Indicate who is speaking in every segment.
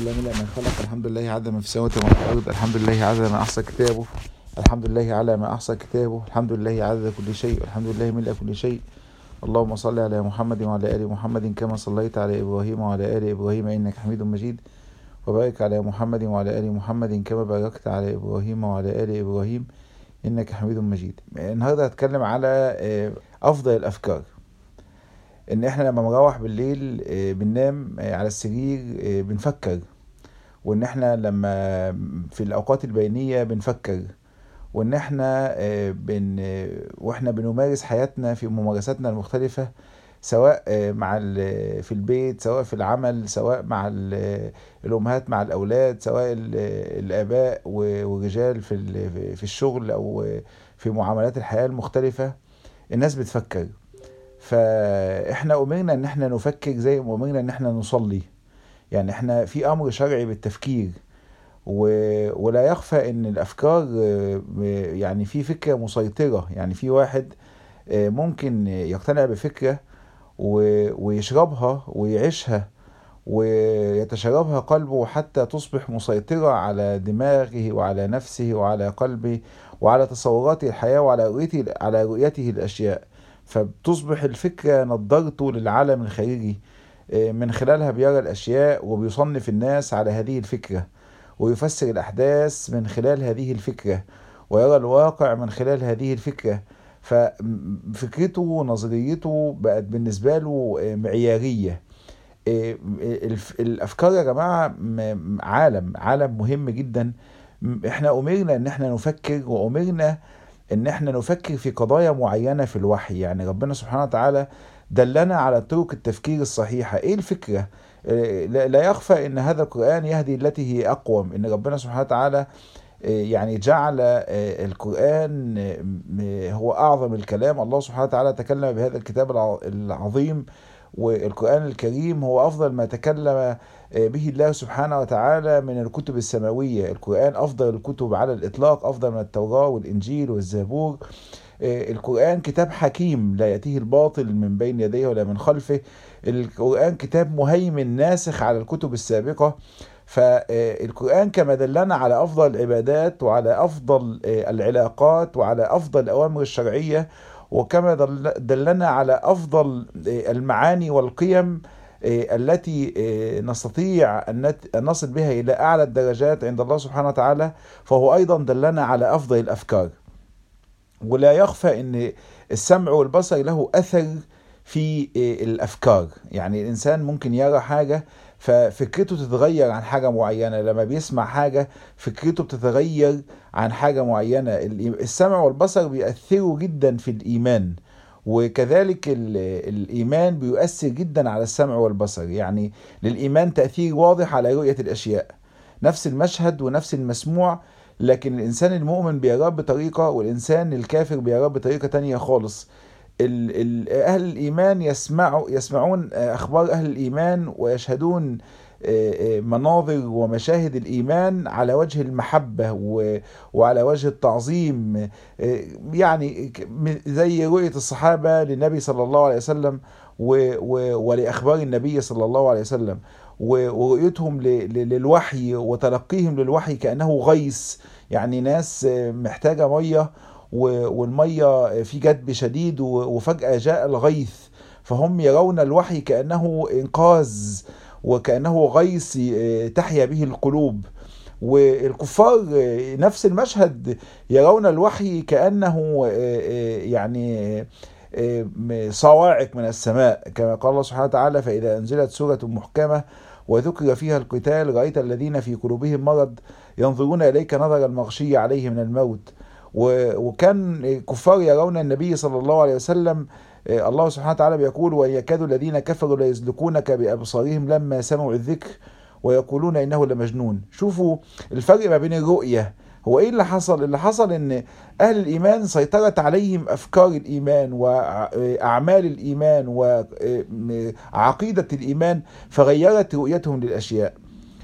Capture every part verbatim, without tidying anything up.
Speaker 1: لله ملء ما خلق. الحمد لله عدد ما في السماوات وما في الأرض. الحمد لله عدد ما أحصى كتابه. الحمد لله على ما أحصى كتابه. الحمد لله عدد كل شيء. الحمد لله ملء كل شيء. اللهم صل على محمد وعلى آل محمد كما صليت على إبراهيم وعلى آل إبراهيم إنك حميد مجيد. وبارك على محمد وعلى آل محمد كما باركت على إبراهيم وعلى آل إبراهيم إنك حميد مجيد. النهاردة هتكلم على أفضل الأفكار. إن إحنا لما نروح بالليل بننام على السرير بنفكر، وإن إحنا لما في الأوقات البينية بنفكر، وإن إحنا بن وإحنا بنمارس حياتنا في ممارساتنا المختلفة، سواء مع في البيت، سواء في العمل، سواء مع الأمهات مع الأولاد، سواء الآباء والرجال في في الشغل أو في معاملات الحياة المختلفة، الناس بتفكر. فإحنا أمرنا إن إحنا نفكر زي ما أمرنا إن إحنا نصلي. يعني إحنا في أمر شرعي بالتفكير، ولا يخفى إن الأفكار يعني في فكرة مسيطرة. يعني في واحد ممكن يقتنع بفكرة ويشربها ويعيشها ويتشربها قلبه حتى تصبح مسيطرة على دماغه وعلى نفسه وعلى قلبه وعلى تصوراته الحياة وعلى رؤيته على رؤيته الأشياء. فبتصبح الفكرة نظارته للعالم الخارجي، من خلالها بيرى الأشياء وبيصنف الناس على هذه الفكرة، ويفسر الأحداث من خلال هذه الفكرة، ويرى الواقع من خلال هذه الفكرة. ففكرته ونظريته بقت بالنسبة له معيارية. الأفكار يا جماعة عالم عالم مهم جدا. احنا أمرنا ان احنا نفكر، وأمرنا ان احنا نفكر في قضايا معينة في الوحي. يعني ربنا سبحانه وتعالى دلنا على طرق التفكير الصحيحة. ايه الفكرة؟ لا يخفى ان هذا القرآن يهدي التي هي اقوم. ان ربنا سبحانه وتعالى يعني جعل القرآن هو اعظم الكلام. الله سبحانه وتعالى تكلم بهذا الكتاب العظيم، والقرآن الكريم هو افضل ما تكلم به الله سبحانه وتعالى من الكتب السماوية. القرآن افضل الكتب على الاطلاق، افضل من التوراة والانجيل والزبور. القرآن كتاب حكيم لا يأتيه الباطل من بين يديه ولا من خلفه. القرآن كتاب مهيمن ناسخ على الكتب السابقة. فالقرآن كما دلنا على أفضل العبادات وعلى أفضل العلاقات وعلى أفضل الأوامر الشرعية، وكما دلنا على أفضل المعاني والقيم التي نستطيع أن نصل بها إلى أعلى الدرجات عند الله سبحانه وتعالى، فهو أيضا دلنا على أفضل الأفكار. ولا يخفى أن السمع والبصر له أثر في الأفكار. يعني الإنسان ممكن يرى حاجة ففكرته تتغير عن حاجة معينة، لما بيسمع حاجة فكرته بتتغير عن حاجة معينة. السمع والبصر بيأثروا جدا في الإيمان، وكذلك الإيمان بيؤثر جدا على السمع والبصر. يعني للإيمان تأثير واضح على رؤية الأشياء، نفس المشهد ونفس المسموع، لكن الإنسان المؤمن بيراه بطريقة والإنسان الكافر بيراه بطريقة تانية خالص. أهل الإيمان يسمعوا يسمعون أخبار أهل الإيمان ويشهدون مناظر ومشاهد الإيمان على وجه المحبة وعلى وجه التعظيم، يعني زي رؤية الصحابة للنبي صلى الله عليه وسلم ولأخبار النبي صلى الله عليه وسلم، ورؤيتهم للوحي وتلقيهم للوحي كأنه غيث. يعني ناس محتاجة مية والمية في جدب شديد وفجأة جاء الغيث، فهم يرون الوحي كأنه إنقاذ وكأنه غيث تحيا به القلوب. والكفار نفس المشهد، يرون الوحي كأنه يعني صواعق من السماء، كما قال الله سبحانه وتعالى: فإذا أنزلت سورة محكمة وذكر فيها القتال رأيت الذين في قلوبهم مرض ينظرون إليك نظر المغشي عليه من الموت. وكان الكفار يرون النبي صلى الله عليه وسلم، الله سبحانه وتعالى بيقول: ويكاد الذين كفروا ليزلقونك بأبصارهم لما سمعوا الذكر ويقولون إنه لمجنون. شوفوا الفرق ما بين الرؤية. هو إيه اللي حصل؟ اللي حصل إن أهل الإيمان سيطرت عليهم أفكار الإيمان وأعمال الإيمان وعقيدة الإيمان، فغيرت رؤيتهم للأشياء.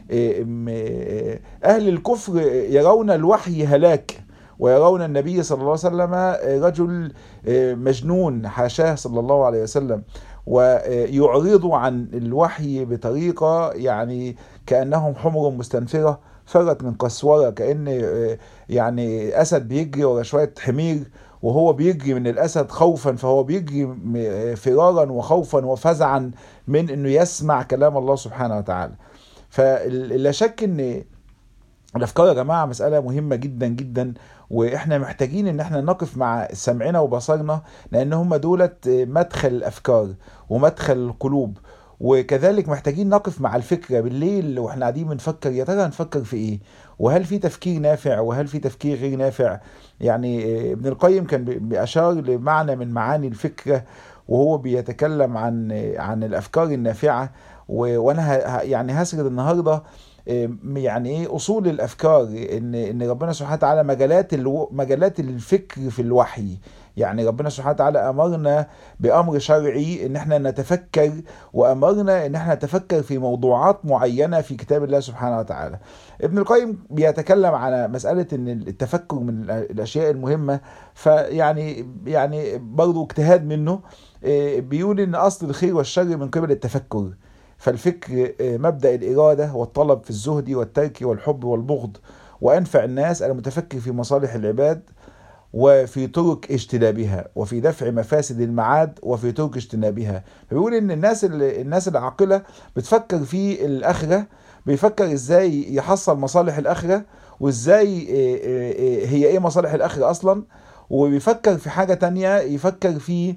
Speaker 1: أهل الكفر يرون الوحي هلاك، ويرون النبي صلى الله عليه وسلم رجل مجنون حاشاه صلى الله عليه وسلم، ويعرضوا عن الوحي بطريقة يعني كأنهم حمر مستنفرة فرت من قسورة، كأن يعني أسد بيجري ورا شوية حمير، وهو بيجري من الأسد خوفا، فهو بيجري فرارا وخوفا وفزعا من أنه يسمع كلام الله سبحانه وتعالى. فلا شك أن الأفكار يا جماعة مسألة مهمة جدا جدا، وإحنا محتاجين إن إحنا نقف مع سمعنا وبصرنا، لأن هم دولت مدخل الأفكار ومدخل القلوب. وكذلك محتاجين نقف مع الفكرة بالليل واحنا قاعدين بنفكر، يا ترى هنفكر في ايه، وهل في تفكير نافع وهل في تفكير غير نافع. يعني ابن القيم كان بيشار لمعنى من معاني الفكرة وهو بيتكلم عن عن الافكار النافعة. وانا يعني هسرد النهارده يعني ايه اصول الافكار، ان ان ربنا سبحانه وتعالى مجالات الو... مجالات الفكر في الوحي. يعني ربنا سبحانه وتعالى امرنا بامر شرعي ان احنا نتفكر، وامرنا ان احنا نتفكر في موضوعات معينه في كتاب الله سبحانه وتعالى. ابن القيم بيتكلم على مساله ان التفكر من الاشياء المهمه، فيعني يعني برضه اجتهاد منه بيقول ان اصل الخير والشر من قبل التفكر. فالفكر مبدأ الإرادة والطلب في الزهد والترك والحب والبغض، وأنفع الناس المتفكر في مصالح العباد وفي طرق اجتنابها، وفي دفع مفاسد المعاد وفي طرق اجتنابها. فبيقول إن الناس الناس العاقلة بتفكر في الآخرة، بيفكر إزاي يحصل مصالح الآخرة، وإزاي هي إيه مصالح الآخرة أصلا، وبيفكر في حاجة تانية، يفكر في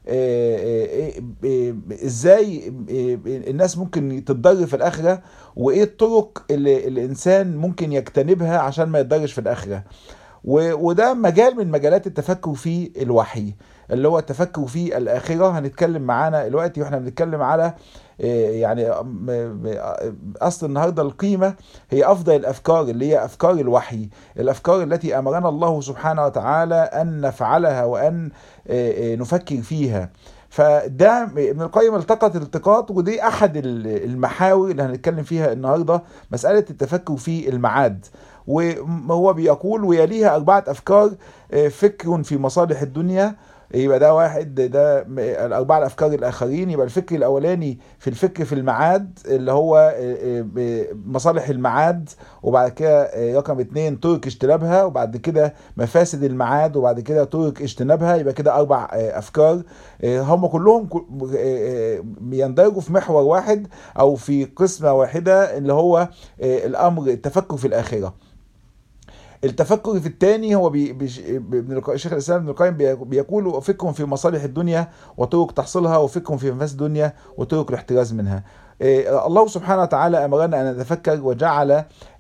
Speaker 1: ازاي الناس ممكن تتضر في الاخره، وايه الطرق اللي الانسان ممكن يجتنبها عشان ما يتضرش في الاخره. وده مجال من مجالات التفكر في الوحي، اللي هو التفكر في الاخره. هنتكلم معانا دلوقتي واحنا بنتكلم على يعني اصل النهارده القيمه هي افضل الافكار، اللي هي افكار الوحي، الافكار التي امرنا الله سبحانه وتعالى ان نفعلها وان نفكر فيها. فده ابن القيم التقط الالتقاط، ودي احد المحاور اللي هنتكلم فيها النهارده، مساله التفكر في المعاد. وهو بيقول ويليها اربعه افكار: فكر في مصالح الدنيا، يبقى ده واحد، ده الاربعه الافكار الاخرين. يبقى الفكر الاولاني في الفكر في المعاد اللي هو مصالح المعاد، وبعد كده رقم اتنين طرق اجتنابها، وبعد كده مفاسد المعاد، وبعد كده طرق اجتنابها. يبقى كده اربع افكار، هم كلهم بيندرجوا في محور واحد او في قسمه واحده، اللي هو الامر التفكر في الاخره. التفكر في الثاني هو بي بي شيخ الاسلام ابن القيم بيقول فكر في مصالح الدنيا وطرق تحصيلها، وفكر في مفاسد الدنيا وطرق الاحتراز منها. الله سبحانه وتعالى امرنا ان نتفكر، وجعل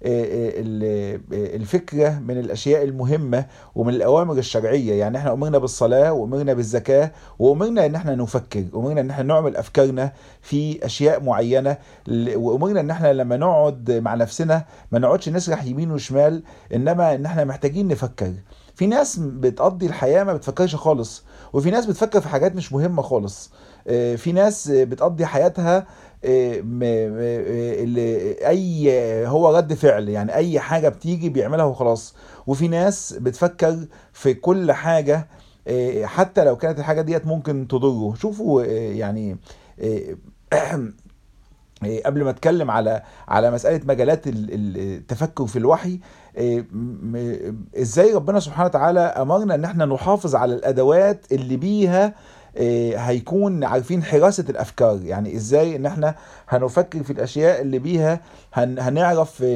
Speaker 1: الفكره من الاشياء المهمه ومن الاوامر الشرعيه. يعني احنا امرنا بالصلاه، وامرنا بالزكاه، وامرنا ان احنا نفكر، امرنا ان احنا نعمل افكارنا في اشياء معينه، وامرنا ان احنا لما نقعد مع نفسنا ما نقعدش نسرح يمين وشمال، انما ان احنا محتاجين نفكر. في ناس بتقضي الحياه ما بتفكرش خالص، وفي ناس بتفكر في حاجات مش مهمه خالص. في ناس بتقضي حياتها اللي اي هو رد فعل، يعني اي حاجه بتيجي بيعملها وخلاص. وفي ناس بتفكر في كل حاجه حتى لو كانت الحاجه ديت ممكن تضره. شوفوا يعني قبل ما اتكلم على على مساله مجالات التفكر في الوحي، ازاي ربنا سبحانه وتعالى امرنا ان احنا نحافظ على الادوات اللي بيها هيكون عارفين حراسة الأفكار. يعني إزاي إن إحنا هنفكر في الأشياء اللي بيها هن هنعرف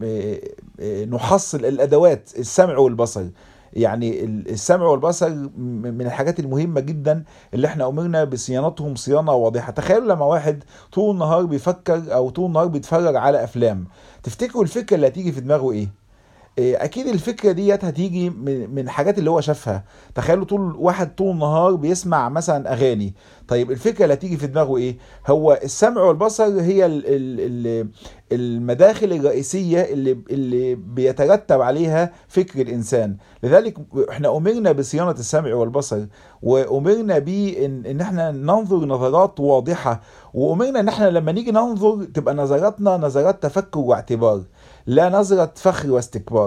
Speaker 1: نحصل الأدوات، السمع والبصر. يعني السمع والبصر من الحاجات المهمة جدا اللي احنا أمرنا بصيانتهم صيانة واضحة. تخيلوا لما واحد طول النهار بيفكر أو طول النهار بيتفرج على أفلام، تفتكروا الفكرة اللي هتيجي في دماغه إيه؟ اكيد الفكره ديت هتيجي من الحاجات اللي هو شافها. تخيلوا طول واحد طول النهار بيسمع مثلا اغاني، طيب الفكره اللي هتيجي في دماغه ايه؟ هو السمع والبصر هي المداخل الرئيسيه اللي اللي بيترتب عليها فكر الانسان. لذلك احنا امرنا بصيانه السمع والبصر، وامرنا بان ان احنا ننظر نظرات واضحه، وامرنا ان احنا لما نيجي ننظر تبقى نظراتنا نظرات تفكر واعتبار، لا نظرة فخر واستكبار.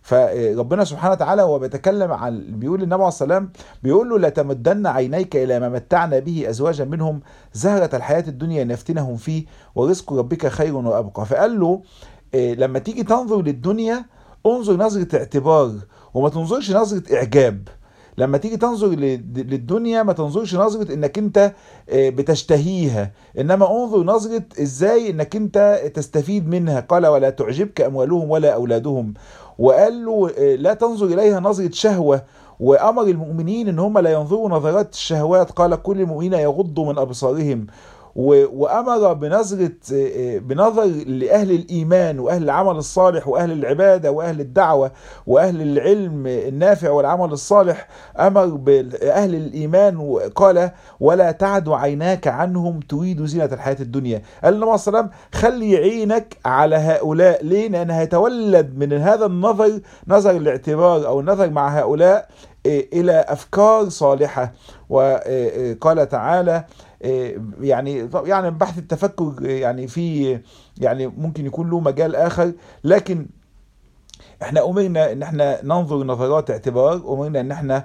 Speaker 1: فربنا سبحانه وتعالى هو بيتكلم عن، بيقول للنبي عليه الصلاة والسلام، بيقول له لا تمدن عينيك إلى ما متعنا به أزواجا منهم زهرة الحياة الدنيا لنفتنهم فيه ورزق ربك خير وأبقى. فقال له إيه، لما تيجي تنظر للدنيا انظر نظرة اعتبار وما تنظرش نظرة إعجاب. لما تيجي تنظر للدنيا ما تنظرش نظرة انك انت بتشتهيها، انما انظر نظرة ازاي انك انت تستفيد منها. قال ولا تعجبك اموالهم ولا اولادهم. وقال له لا تنظر اليها نظرة شهوة، وامر المؤمنين ان هم لا ينظروا نظرات الشهوات. قال كل المؤمنين يغضوا من ابصارهم. وامر بنظره بنظر لاهل الايمان واهل العمل الصالح واهل العباده واهل الدعوه واهل العلم النافع والعمل الصالح. امر باهل الايمان وقال ولا تعد عيناك عنهم تريد زينه الحياه الدنيا. قال النبي صلى الله عليه وسلم خلي عينك على هؤلاء. ليه؟ لان هيتولد من هذا النظر، نظر الاعتبار او النظر مع هؤلاء، الى افكار صالحه. وقال تعالى يعني يعني بحث التفكر يعني في يعني ممكن يكون له مجال اخر، لكن احنا امرنا ان احنا ننظر نظرات اعتبار، امرنا ان احنا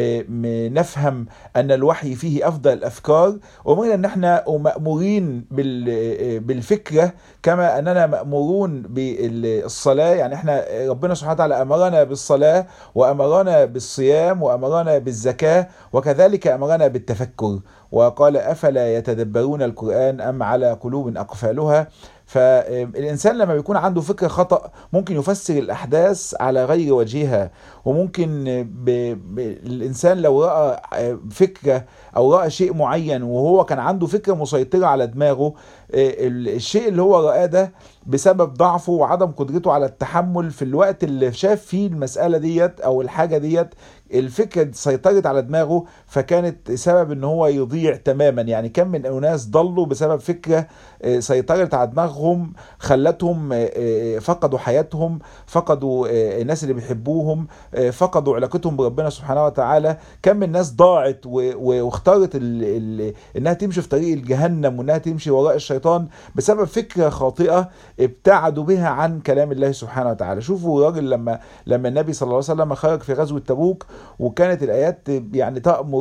Speaker 1: نفهم ان الوحي فيه افضل الافكار، امرنا ان احنا مأمورين بالفكرة كما اننا مأمورون بالصلاة. يعني احنا ربنا سبحانه وتعالى امرنا بالصلاة وامرنا بالصيام وامرنا بالزكاة وكذلك امرنا بالتفكر. وقال افلا يتدبرون القرآن ام على قلوب اقفالها. فالإنسان لما بيكون عنده فكرة خطأ ممكن يفسر الأحداث على غير وجهها، وممكن ب... ب... الإنسان لو رأى فكرة أو رأى شيء معين وهو كان عنده فكرة مسيطرة على دماغه، الشيء اللي هو رأى ده بسبب ضعفه وعدم قدرته على التحمل في الوقت اللي شاف فيه المسألة ديت أو الحاجة ديت، الفكرة سيطرت على دماغه فكانت سبب ان هو يضيع تماما. يعني كم من اناس ضلوا بسبب فكرة سيطرت على دماغهم خلتهم فقدوا حياتهم، فقدوا الناس اللي بيحبوهم، فقدوا علاقتهم بربنا سبحانه وتعالى. كم من ناس ضاعت واختارت ال ال انها تمشي في طريق الجهنم وانها تمشي وراء الشيطان بسبب فكرة خاطئة ابتعدوا بها عن كلام الله سبحانه وتعالى. شوفوا راجل لما لما النبي صلى الله عليه وسلم خرج في غزوة تبوك وكانت الآيات يعني تأمر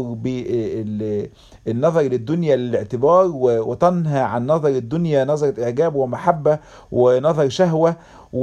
Speaker 1: بالنظر للدنيا للاعتبار وتنهى عن نظر الدنيا نظرة إعجاب ومحبة ونظر شهوة.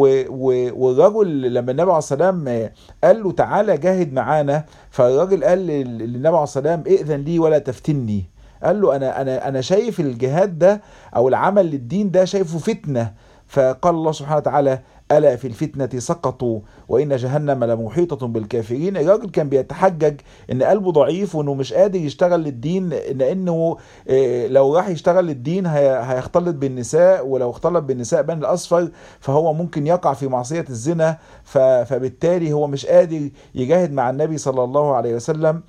Speaker 1: والرجل لما النبي عليه الصلاة والسلام قال له تعالى جاهد معانا، فالراجل قال للنبي عليه الصلاة والسلام ائذن لي ولا تفتني. قال له أنا أنا أنا شايف الجهاد ده أو العمل للدين ده شايفه فتنة. فقال الله سبحانه وتعالى ألا في الفتنة سقطوا وإن جهنم لمحيطة بالكافرين. الراجل كان بيتحجج إن قلبه ضعيف وإنه مش قادر يشتغل للدين، لأنه لو راح يشتغل للدين هيختلط بالنساء، ولو اختلط بالنساء بين الأصفر فهو ممكن يقع في معصية الزنا، فبالتالي هو مش قادر يجاهد مع النبي صلى الله عليه وسلم.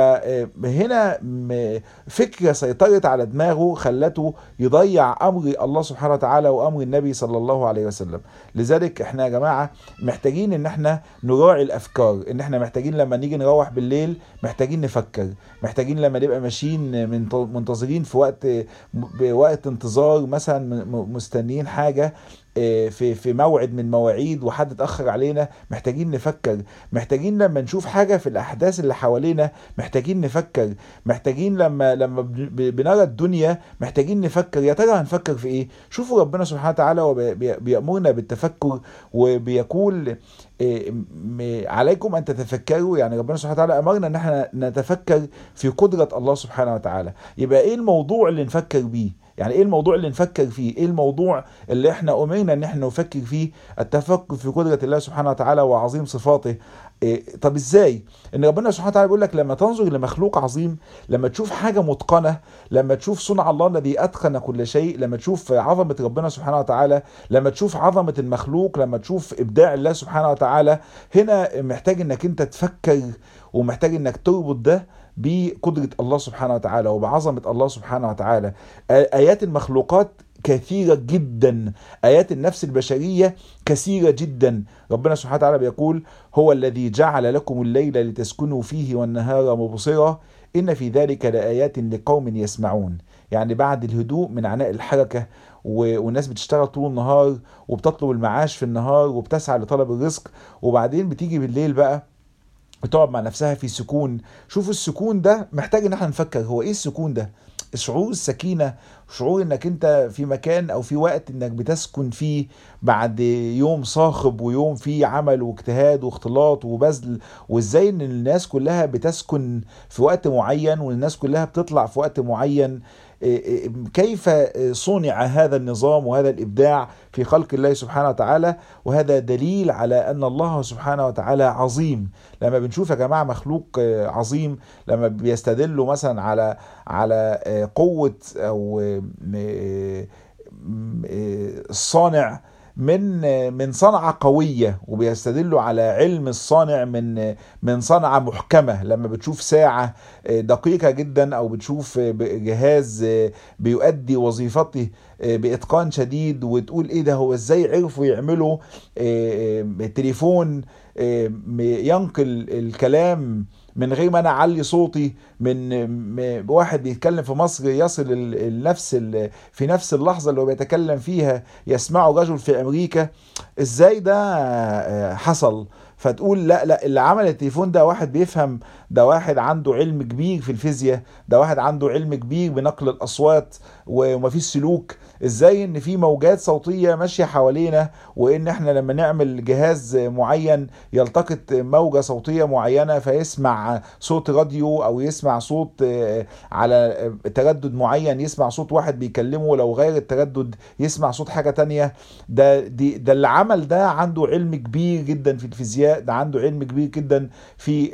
Speaker 1: فهنا فكرة سيطرت على دماغه خلته يضيع أمر الله سبحانه وتعالى وأمر النبي صلى الله عليه وسلم. لذلك احنا يا جماعة محتاجين ان احنا نراعي الافكار، ان احنا محتاجين لما نيجي نروح بالليل محتاجين نفكر، محتاجين لما نبقى ماشيين منتظرين في وقت بوقت انتظار مثلا مستنيين حاجة في في موعد من مواعيد وحد اتأخر علينا محتاجين نفكر، محتاجين لما نشوف حاجة في الأحداث اللي حوالينا محتاجين نفكر، محتاجين لما لما بنرى الدنيا محتاجين نفكر يا ترى هنفكر في ايه. شوفوا ربنا سبحانه وتعالى وبيأمرنا بالتفكر وبيقول عليكم أن تتفكروا. يعني ربنا سبحانه وتعالى أمرنا أن احنا نتفكر في قدرة الله سبحانه وتعالى. يبقى ايه الموضوع اللي نفكر بيه؟ يعني ايه الموضوع اللي نفكر فيه؟ ايه الموضوع اللي احنا امرنا ان احنا نفكر فيه؟ التفكر في قدرة الله سبحانه وتعالى وعظيم صفاته. إيه طب ازاي؟ ان ربنا سبحانه وتعالى بيقول لك لما تنظر لمخلوق عظيم، لما تشوف حاجة متقنة، لما تشوف صنع الله الذي اتقن كل شيء، لما تشوف عظمة ربنا سبحانه وتعالى، لما تشوف عظمة المخلوق، لما تشوف ابداع الله سبحانه وتعالى، هنا محتاج انك انت تفكر ومحتاج انك تربط ده بقدرة الله سبحانه وتعالى وبعظمة الله سبحانه وتعالى. آيات المخلوقات كثيرة جدا، آيات النفس البشرية كثيرة جدا. ربنا سبحانه وتعالى بيقول هو الذي جعل لكم الليل لتسكنوا فيه والنهار مبصرا إن في ذلك لآيات لقوم يسمعون. يعني بعد الهدوء من عناء الحركة، والناس بتشتغل طول النهار وبتطلب المعاش في النهار وبتسعى لطلب الرزق، وبعدين بتيجي بالليل بقى بتقعد مع نفسها في سكون. شوف السكون ده محتاج ان احنا نفكر هو ايه السكون ده. شعور السكينة، شعور انك انت في مكان او في وقت انك بتسكن فيه بعد يوم صاخب ويوم فيه عمل واجتهاد واختلاط وبذل، وازاي ان الناس كلها بتسكن في وقت معين والناس كلها بتطلع في وقت معين. كيف صنع هذا النظام وهذا الإبداع في خلق الله سبحانه وتعالى. وهذا دليل على أن الله سبحانه وتعالى عظيم. لما بنشوف يا جماعة مخلوق عظيم، لما بيستدلوا مثلا على على قوة أو الصانع من من صنعة قوية، وبيستدلوا على علم الصانع من من صنعة محكمة. لما بتشوف ساعة دقيقة جدا او بتشوف جهاز بيؤدي وظيفته بإتقان شديد، وتقول ايه ده، هو ازاي عرفوا يعملوا تليفون ينقل الكلام من غير ما انا اعلي صوتي من واحد بيتكلم في مصر يصل النفس في نفس اللحظه اللي هو بيتكلم فيها يسمعه رجل في امريكا. ازاي ده حصل؟ فتقول لا لا، اللي عمل التليفون ده واحد بيفهم، ده واحد عنده علم كبير في الفيزياء، ده واحد عنده علم كبير بنقل الاصوات ومفيش سلوك. ازاي ان في موجات صوتية ماشية حوالينا، وان احنا لما نعمل جهاز معين يلتقط موجة صوتية معينة فيسمع صوت راديو او يسمع صوت على تردد معين، يسمع صوت واحد بيكلمه، لو غير التردد يسمع صوت حاجة تانية. ده دي ده اللي عمل ده عنده علم كبير جدا في الفيزياء، ده عنده علم كبير جدا في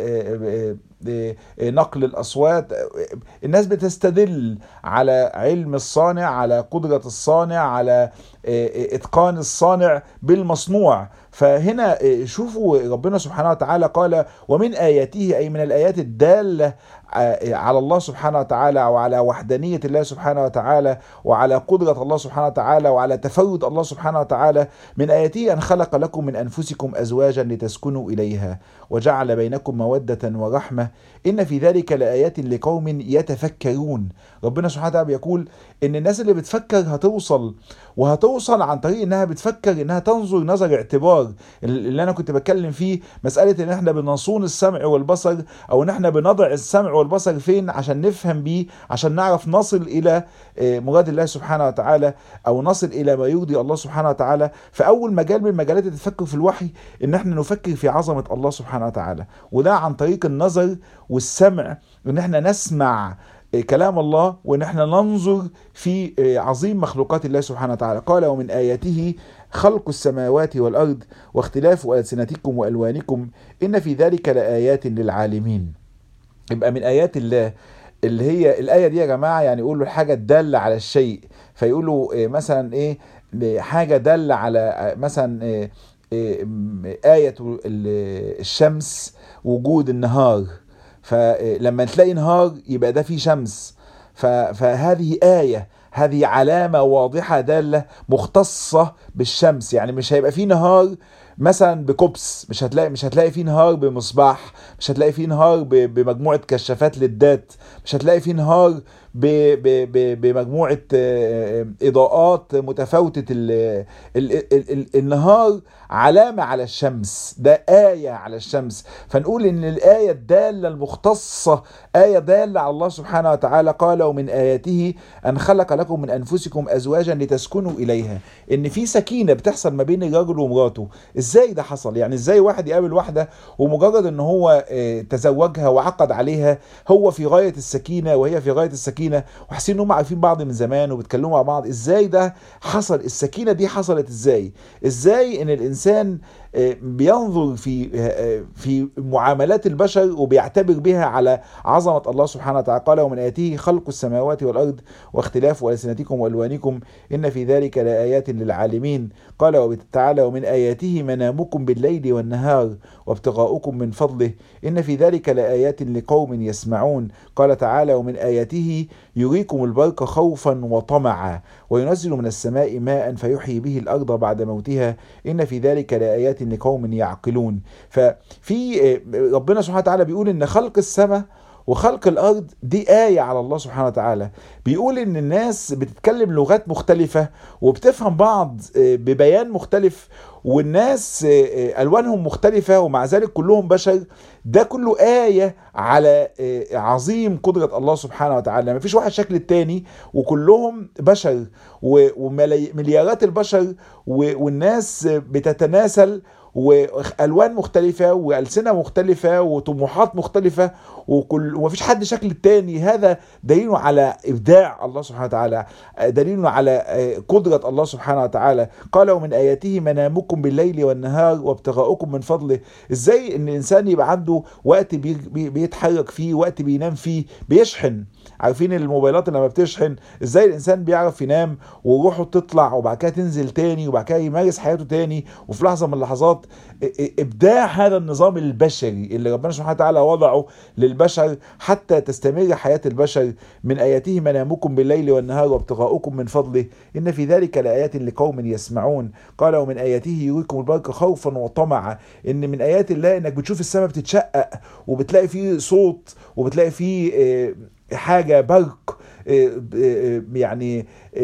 Speaker 1: نقل الأصوات. الناس بتستدل على علم الصانع، على قدرة الصانع، على إتقان الصانع بالمصنوع. فهنا شوفوا ربنا سبحانه وتعالى قال ومن آياته، أي من الآيات الدالة على الله سبحانه وتعالى وعلى وحدانية الله سبحانه وتعالى وعلى قدرة الله سبحانه وتعالى وعلى تفرد الله سبحانه وتعالى. من آياته أن خلق لكم من أنفسكم أزواجا لتسكنوا إليها وجعل بينكم مودة ورحمة إن في ذلك لآيات لقوم يتفكرون. ربنا سبحانه وتعالى بيقول إن الناس اللي بتفكر هتوصل، وهتوصل عن طريق إنها بتفكر، إنها تنظر نظر اعتبار. اللي أنا كنت بتكلم فيه مسألة إن إحنا بنصون السمع والبصر، أو إن إحنا بنضع السمع والبصر فين عشان نفهم بيه، عشان نعرف نصل إلى مراد الله سبحانه وتعالى، أو نصل إلى ما يرضي الله سبحانه وتعالى. فأول مجال من مجالات التفكر في الوحي إن إحنا نفكر في عظمة الله سبحانه وتعالى، وده عن طريق النظر والسمع، إن إحنا نسمع كلام الله وإن إحنا ننظر في عظيم مخلوقات الله سبحانه وتعالى. قال ومن آياته خلق السماوات والأرض واختلاف ألسنتكم وألوانكم إن في ذلك لآيات للعالمين. يبقى من آيات الله اللي هي الآية دي يا جماعة، يعني يقولوا الحاجة الدالة على الشيء، فيقولوا مثلا إيه حاجة دالة على مثلا إيه آية الشمس وجود النهار، فلما تلاقي نهار يبقى ده فيه شمس، فهذه آية، هذه علامة واضحة دالة مختصة بالشمس. يعني مش هيبقى فيه نهار مثلا بكبس، مش هتلاقي مش هتلاقي فيه نهار بمصباح، مش هتلاقي فيه نهار بمجموعة كشافات للدات، مش هتلاقي فيه نهار بمجموعة إضاءات متفاوتة. النهار علامة على الشمس، ده آية على الشمس. فنقول إن الآية الدالة المختصة آية دالة على الله سبحانه وتعالى. قال ومن آياته أن خلق لكم من أنفسكم أزواجا لتسكنوا إليها، إن في سكينة بتحصل ما بين الرجل ومراته. إزاي ده حصل؟ يعني إزاي واحد يقابل واحدة ومجرد إن هو تزوجها وعقد عليها هو في غاية السكينة وهي في غاية السكينة، وحاسين إن هم عارفين بعض من زمان وبيتكلموا مع بعض؟ إزاي ده حصل؟ السكينة دي حصلت إزاي؟ إزاي إن الإنسان بينظر في في معاملات البشر وبيعتبر بها على عظمة الله سبحانه وتعالى. قال ومن آياته خلق السماوات والأرض واختلاف ألسنتكم وألوانكم إن في ذلك لآيات للعالمين. قال تعالى ومن آياته منامكم بالليل والنهار وابتغاؤكم من فضله إن في ذلك لآيات لقوم يسمعون. قال تعالى ومن آياته يريكم البرق خوفا وطمعا وينزل من السماء ماء فيحيي به الأرض بعد موتها إن في ذلك لآيات لقوم يعقلون. ففي ربنا سبحانه وتعالى بيقول إن خلق السماء وخلق الارض دي آية على الله سبحانه وتعالى. بيقول ان الناس بتتكلم لغات مختلفة وبتفهم بعض ببيان مختلف، والناس الوانهم مختلفة ومع ذلك كلهم بشر. ده كله آية على عظيم قدرة الله سبحانه وتعالى. مفيش واحد شكل التاني وكلهم بشر ومليارات البشر، والناس بتتناسل والوان مختلفه والسنه مختلفه وطموحات مختلفه، وكل ومفيش حد شكل التاني. هذا دليل على ابداع الله سبحانه وتعالى، دليل على قدره الله سبحانه وتعالى. قال ومن اياته منامكم بالليل والنهار وابتغاؤكم من فضله. ازاي ان الانسان يبقى عنده وقت بي بيتحرك فيه، وقت بينام فيه، بيشحن. عارفين الموبايلات لما بتشحن ازاي الانسان بيعرف ينام وروحه تطلع وبعد كده تنزل تاني وبعد كده يمارس حياته تاني، وفي لحظه من اللحظات ابداع هذا النظام البشري اللي ربنا سبحانه وتعالى وضعه للبشر حتى تستمر حياه البشر. من اياته منامكم بالليل والنهار وابتغاؤكم من فضله ان في ذلك لايات لقوم يسمعون. قال ومن اياته يريكم البرق خوفا وطمعا. ان من ايات الله انك بتشوف السماء بتتشقق وبتلاقي فيه صوت وبتلاقي فيه حاجه برق، يعني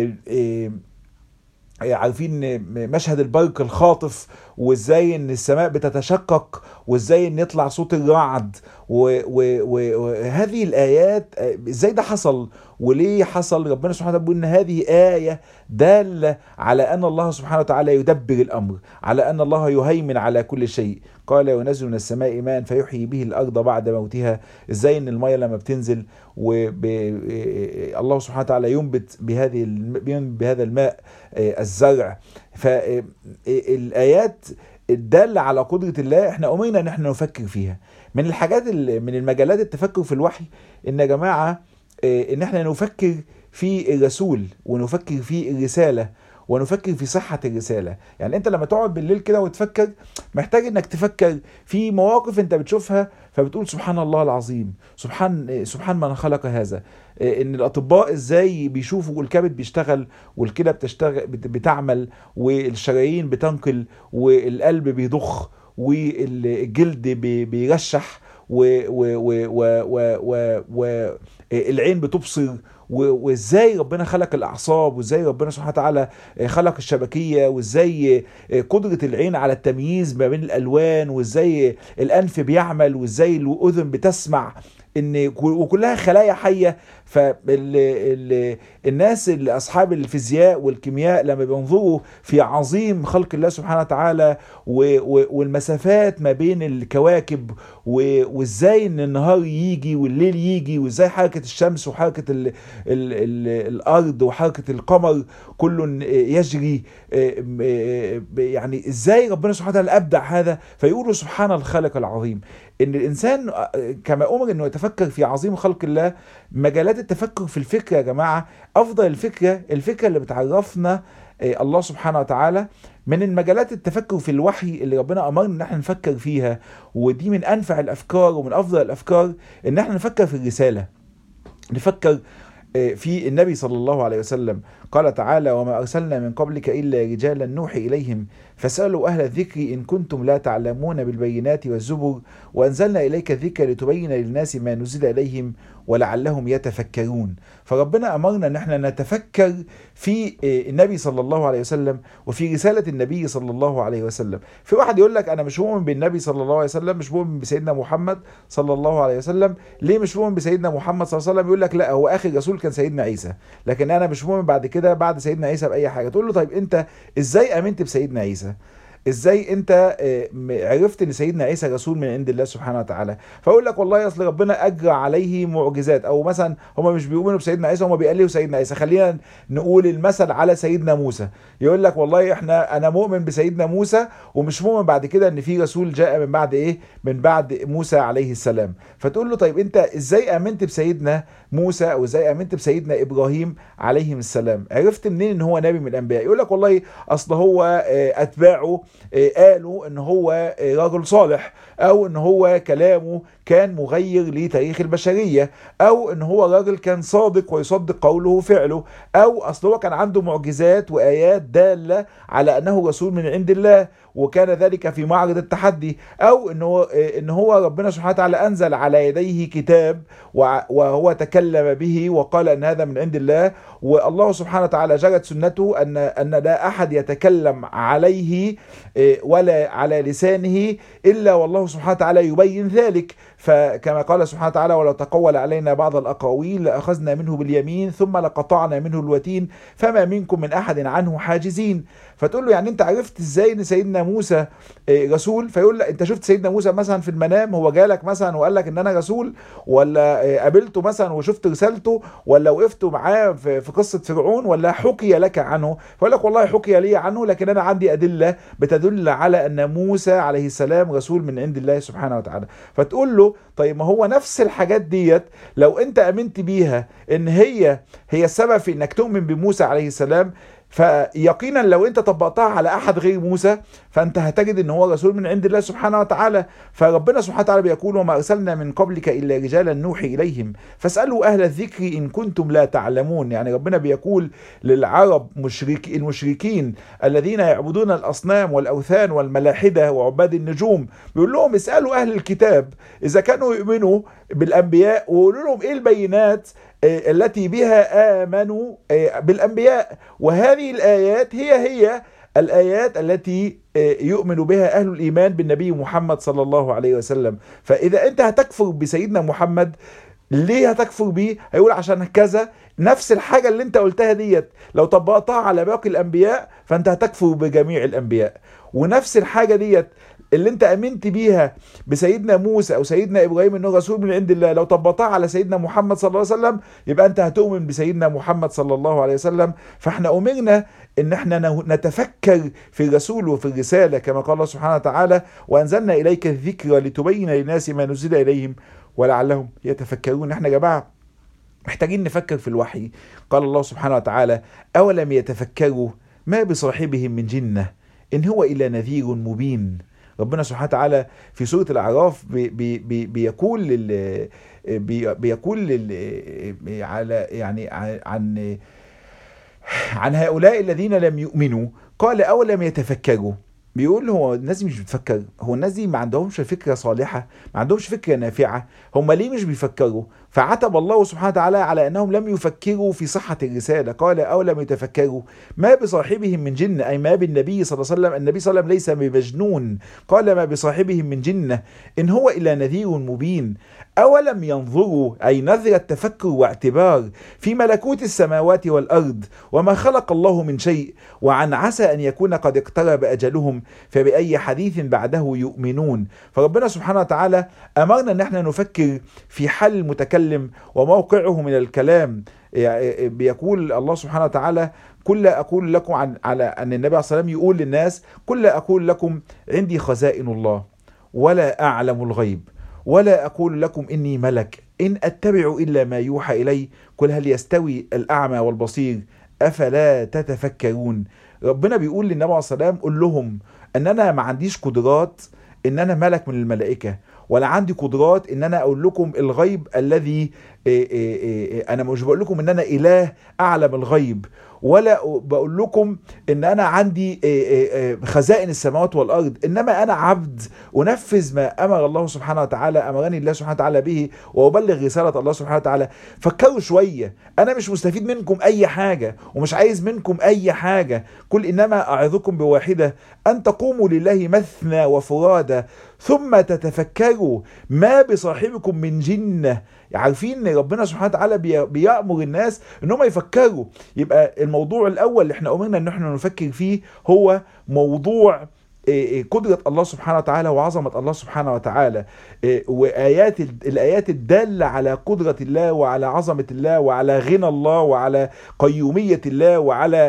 Speaker 1: عارفين مشهد البرق الخاطف وازاي ان السماء بتتشقق وازاي ان يطلع صوت الرعد، وهذه الايات ازاي ده حصل وليه حصل. ربنا سبحانه وتعالى بيقول ان هذه آية دالة على ان الله سبحانه وتعالى يدبر الامر، على ان الله يهيمن على كل شيء. قال وينزل من السماء ماء فيحيي به الارض بعد موتها. ازاي ان المية لما بتنزل والله سبحانه وتعالى ينبت بهذه بهذا الماء الزرع. فالايات الدالة على قدرة الله احنا امرنا ان احنا نفكر فيها. من الحاجات من المجالات التفكر في الوحي ان يا جماعة ان احنا نفكر في الرسول ونفكر في الرسالة ونفكر في صحة الرسالة. يعني انت لما تقعد بالليل كده وتفكر محتاج انك تفكر في مواقف انت بتشوفها فبتقول سبحان الله العظيم، سبحان سبحان من خلق هذا. ان الاطباء ازاي بيشوفوا الكبد بيشتغل والكلى بتشتغل بتعمل والشرايين بتنقل والقلب بيضخ والجلد بيرشح والعين بتبصر، وازاي ربنا خلق الاعصاب وازاي ربنا سبحانه وتعالى خلق الشبكيه، وازاي قدره العين على التمييز ما بين الالوان، وازاي الانف بيعمل، وازاي الاذن بتسمع، ان وكلها خلايا حيه. فالناس اللي اصحاب الفيزياء والكيمياء لما بينظروا في عظيم خلق الله سبحانه وتعالى والمسافات ما بين الكواكب، وازاي ان النهار يجي والليل يجي، وازاي حركه الشمس وحركه ال ال ال الارض وحركه القمر كل يجري، يعني ازاي ربنا سبحانه وتعالى ابدع هذا. فيقولوا سبحان الخالق العظيم. ان الانسان كما امر انه يتفكر في عظيم خلق الله. مجالات التفكر في الفكره يا جماعه، افضل الفكره الفكره اللي بتعرفنا الله سبحانه وتعالى. من المجالات التفكر في الوحي اللي ربنا امرنا ان احنا نفكر فيها، ودي من انفع الافكار ومن افضل الافكار، ان احنا نفكر في الرساله، نفكر في النبي صلى الله عليه وسلم. قال تعالى وما أرسلنا من قبلك إلا رجالا نوحي إليهم فاسألوا أهل الذكر إن كنتم لا تعلمون بالبينات والزبر وأنزلنا إليك الذكر لتبين للناس ما نزل إليهم ولعلهم يتفكرون. فربنا أمرنا أن احنا نتفكر في النبي صلى الله عليه وسلم وفي رسالة النبي صلى الله عليه وسلم. في واحد يقول لك أنا مش مؤمن بالنبي صلى الله عليه وسلم، مش مؤمن بسيدنا محمد صلى الله عليه وسلم. ليه مش مؤمن بسيدنا محمد صلى الله عليه وسلم؟ يقول لك لا، هو آخر رسول كان سيدنا عيسى، لكن أنا مش مؤمن بعد كده بعد سيدنا عيسى بأي حاجة. تقول له طيب أنت إزاي أمنت بسيدنا عيسى؟ ازاي انت عرفت ان سيدنا عيسى رسول من عند الله سبحانه وتعالى؟ فاقول لك والله اصل ربنا اجرى عليه معجزات. او مثلا هم مش بيؤمنوا بسيدنا عيسى، هم بيقللوا سيدنا عيسى. خلينا نقول المثل على سيدنا موسى. يقول لك والله احنا انا مؤمن بسيدنا موسى ومش مؤمن بعد كده ان في رسول جاء من بعد ايه من بعد موسى عليه السلام. فتقول له طيب انت ازاي امنت بسيدنا موسى او ازاي امنت بسيدنا ابراهيم عليهم السلام؟ عرفت منين ان هو نبي من الانبياء؟ يقول لك والله اصل هو اتباعه قالوا ان هو رجل صالح، او ان هو كلامه كان مغير لتاريخ البشرية، او ان هو راجل كان صادق ويصدق قوله وفعله، او اصل هو كان عنده معجزات وايات دالة على انه رسول من عند الله وكان ذلك في معرض التحدي، او ان هو ان هو ربنا سبحانه وتعالى انزل على يديه كتاب وهو تكلم به وقال ان هذا من عند الله، والله سبحانه وتعالى جرت سنته ان ان لا احد يتكلم عليه ولا على لسانه الا والله سبحانه وتعالى يبين ذلك. فكما قال سبحانه وتعالى: ولو تقول علينا بعض الاقاويل لاخذنا منه باليمين ثم لقطعنا منه الوتين فما منكم من احد عنه حاجزين. فتقول له يعني انت عرفت ازاي ان سيدنا موسى رسول؟ فيقول لا، انت شفت سيدنا موسى مثلا في المنام، هو جالك مثلا وقال لك ان انا رسول، ولا قابلته مثلا وشفت رسالته، ولا وقفت معاه في قصة فرعون، ولا حكي لك عنه؟ فيقول لك والله حكي لي عنه، لكن انا عندي ادلة بتدل على ان موسى عليه السلام رسول من عند الله سبحانه وتعالى. فتقول له طيب ما هو نفس الحاجات ديت لو انت امنت بيها ان هي هي السبب في انك تؤمن بموسى عليه السلام، فيقينا لو انت طبقتها على احد غير موسى فانت هتجد ان هو رسول من عند الله سبحانه وتعالى. فربنا سبحانه وتعالى بيقول: وما ارسلنا من قبلك الا رجالا نوحي اليهم فاسالوا اهل الذكر ان كنتم لا تعلمون. يعني ربنا بيقول للعرب مشرك المشركين الذين يعبدون الاصنام والاوثان والملاحده وعباد النجوم، بيقول لهم اسالوا اهل الكتاب اذا كانوا يؤمنوا بالانبياء وقولوا لهم ايه البينات التي بها آمنوا بالأنبياء، وهذه الآيات هي هي الآيات التي يؤمن بها أهل الإيمان بالنبي محمد صلى الله عليه وسلم. فإذا أنت هتكفر بسيدنا محمد ليه هتكفر بيه؟ هيقول عشان كذا. نفس الحاجة اللي انت قلتها ديت لو طبقتها على باقي الأنبياء فانت هتكفر بجميع الأنبياء، ونفس الحاجة ديت اللي انت امنت بيها بسيدنا موسى او سيدنا ابراهيم انه رسول من عند الله لو طبقتها على سيدنا محمد صلى الله عليه وسلم يبقى انت هتؤمن بسيدنا محمد صلى الله عليه وسلم. فاحنا امرنا ان احنا نتفكر في الرسول وفي الرسالة كما قال الله سبحانه وتعالى: وانزلنا اليك الذكر لتبين للناس ما نزل اليهم ولعلهم يتفكرون. احنا يا جماعه محتاجين نفكر في الوحي. قال الله سبحانه وتعالى: اولم يتفكروا ما بصاحبهم من جنة ان هو الا نذير مبين. ربنا سبحانه وتعالى في سورة الأعراف بي بي بي بيقول لل بي بيقول لل على يعني عن عن هؤلاء الذين لم يؤمنوا، قال أولم يتفكروا. بيقول هو الناس دي مش بتفكر؟ هو الناس دي ما عندهمش فكرة صالحة، ما عندهمش فكرة نافعة، هم ليه مش بيفكروا؟ فعتب الله سبحانه وتعالى على أنهم لم يفكروا في صحة الرسالة. قال أولم يتفكروا ما بصاحبهم من جنة، أي ما بالنبي صلى الله عليه وسلم. النبي صلى الله عليه وسلم ليس بمجنون. قال ما بصاحبهم من جنة إن هو إلا نذير مبين. أولم ينظروا، أي نظر التفكر واعتبار، في ملكوت السماوات والأرض وما خلق الله من شيء وعن عسى أن يكون قد اقترب أجلهم فبأي حديث بعده يؤمنون. فربنا سبحانه وتعالى أمرنا أن احنا نفكر في حل المتكلم وموقعه من الكلام. بيقول الله سبحانه وتعالى: كل أقول لكم عن على أن النبي عليه الصلاة والسلام يقول للناس: كل أقول لكم عندي خزائن الله ولا أعلم الغيب ولا أقول لكم إني ملك إن أتبع إلا ما يوحى إلي قل هل يستوي الأعمى والبصير أفلا تتفكرون. ربنا بيقول للنبي عليه الصلاة والسلام: قل لهم أن أنا ما عنديش قدرات إن أنا ملك من الملائكة، ولا عندي قدرات إن أنا أقول لكم الغيب الذي إيه إيه إيه أنا مش بقول لكم إن أنا إله أعلم الغيب، ولا بقول لكم ان انا عندي خزائن السماوات والارض، انما انا عبد انفذ ما امر الله سبحانه وتعالى امرني الله سبحانه وتعالى به وابلغ رسالة الله سبحانه وتعالى. فكروا شوية، انا مش مستفيد منكم اي حاجة ومش عايز منكم اي حاجة. قل انما اعظكم بواحدة ان تقوموا لله مثنى وفرادى ثم تتفكروا ما بصاحبكم من جنة. عارفين ان ربنا سبحانه وتعالى بيأمر الناس ان هم يفكروا. يبقى الموضوع الاول اللي احنا امرنا ان احنا نفكر فيه هو موضوع قدرة الله سبحانه وتعالى وعظمة الله سبحانه وتعالى، وآيات الآيات الدالة على قدرة الله وعلى عظمة الله وعلى غنى الله وعلى قيومية الله وعلى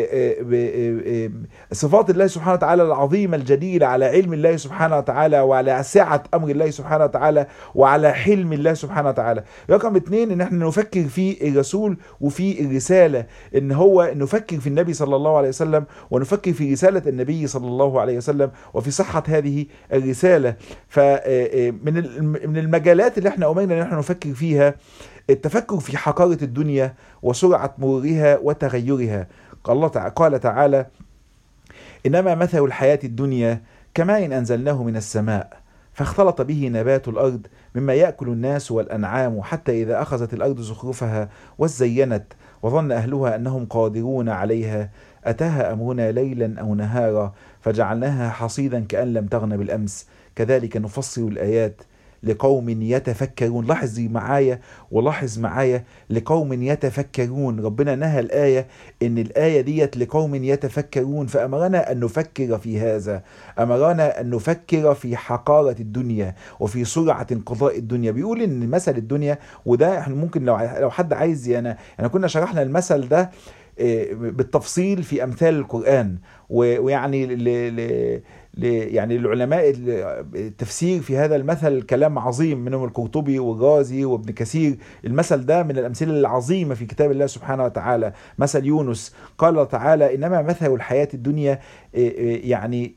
Speaker 1: صفات الله سبحانه وتعالى العظيمة الجليلة، على علم الله سبحانه وتعالى وعلى سعة أمر الله سبحانه وتعالى وعلى حلم الله سبحانه وتعالى. رقم اثنين ان احنا نفكر في الرسول وفي الرسالة، ان هو نفكر في النبي صلى الله عليه وسلم ونفكر في رسالة النبي صلى الله عليه عليه وسلم وفي صحة هذه الرسالة. فمن من المجالات اللي احنا أمرنا ان احنا نفكر فيها التفكر في حقارة الدنيا وسرعة مرورها وتغيرها. قال تعالى: إنما مثل الحياة الدنيا كماء أنزلناه من السماء فاختلط به نبات الأرض مما يأكل الناس والأنعام حتى إذا أخذت الأرض زخرفها وزينت وظن أهلها أنهم قادرون عليها أتاها أمرنا ليلا أو نهارا فجعلناها حصيدا كأن لم تغن بالأمس كذلك نفصل الآيات لقوم يتفكرون. لاحظ معايا ولاحظ معايا لقوم يتفكرون. ربنا نهى الآية إن الآية ديت لقوم يتفكرون، فأمرنا أن نفكر في هذا، أمرنا أن نفكر في حقارة الدنيا وفي سرعة انقضاء الدنيا. بيقول إن مثل الدنيا، وده احنا ممكن لو لو حد عايز يعني يعني كنا شرحنا المثل ده بالتفصيل في أمثال القرآن، ويعني ل ل يعني العلماء التفسير في هذا المثل كلام عظيم منهم القرطبي والرازي وابن كثير. المثل ده من الأمثلة العظيمة في كتاب الله سبحانه وتعالى، مثل يونس. قال تعالى: إنما مثل الحياة الدنيا، يعني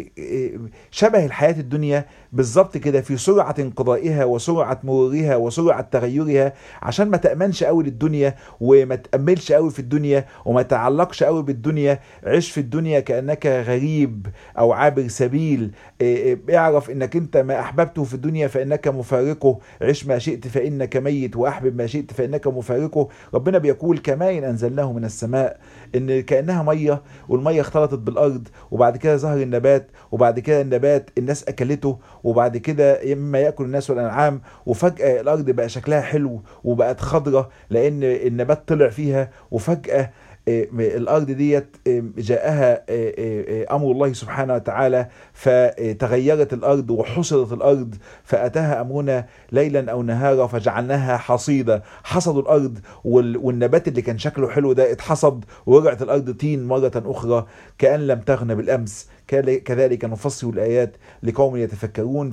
Speaker 1: شبه الحياة الدنيا بالظبط كده في سرعة انقضائها وسرعة مرورها وسرعة تغيرها، عشان ما تأمنش قوي للدنيا وما تأملش قوي في الدنيا وما تعلقش قوي بالدنيا. عيش في الدنيا كأنك غريب أو عابر سبيل. اعرف انك انت ما احببته في الدنيا فانك مفارقه. عش ما شئت فانك ميت واحبب ما شئت فانك مفارقه. ربنا بيقول: كماء انزلناه من السماء، ان كانها ميه والميه اختلطت بالارض وبعد كده ظهر النبات وبعد كده النبات الناس اكلته وبعد كده اما ياكل الناس والانعام، وفجاه الارض بقى شكلها حلو وبقت خضره لان النبات طلع فيها، وفجاه الأرض ديت جاءها أمر الله سبحانه وتعالى فتغيرت الأرض وحصدت الأرض، فأتاها أمرنا ليلا أو نهارا فجعلناها حصيدا. حصدوا الأرض والنبات اللي كان شكله حلو ده اتحصد ورجعت الأرض طين مرة أخرى كأن لم تغن بالأمس كذلك نفصل الآيات لقوم يتفكرون.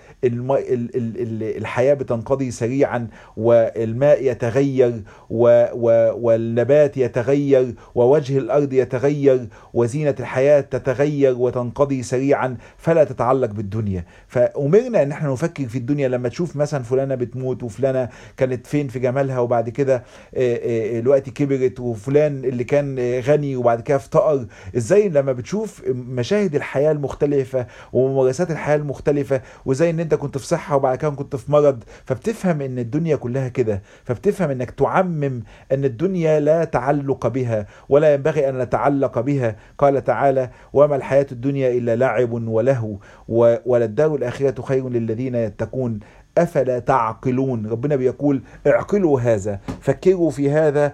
Speaker 1: فالحياة بتنقضي سريعا والماء يتغير والنبات يتغير ووجه الأرض يتغير وزينة الحياة تتغير وتنقضي سريعا، فلا تتعلق بالدنيا. فأمرنا أن احنا نفكر في الدنيا. لما تشوف مثلا فلانة بتموت وفلانة كانت فين في جمالها وبعد كده الوقت كبرت، وفلان اللي كان غني وبعد كده افتقر، ازاي لما بتشوف مشاهد الحياة المختلفة وممارسات الحياة المختلفة، وزي ان انت كنت في صحة وبعد كده كنت في مرض، فبتفهم ان الدنيا كلها كده. فبتفهم انك تعمم ان الدنيا لا تعلق بها ولا ينبغي ان نتعلق بها. قال تعالى: وما الحياة الدنيا الا لعب ولهو وللدار الآخرة خير للذين يتقون أفلا تعقلون. ربنا بيقول: اعقلوا هذا، فكروا في هذا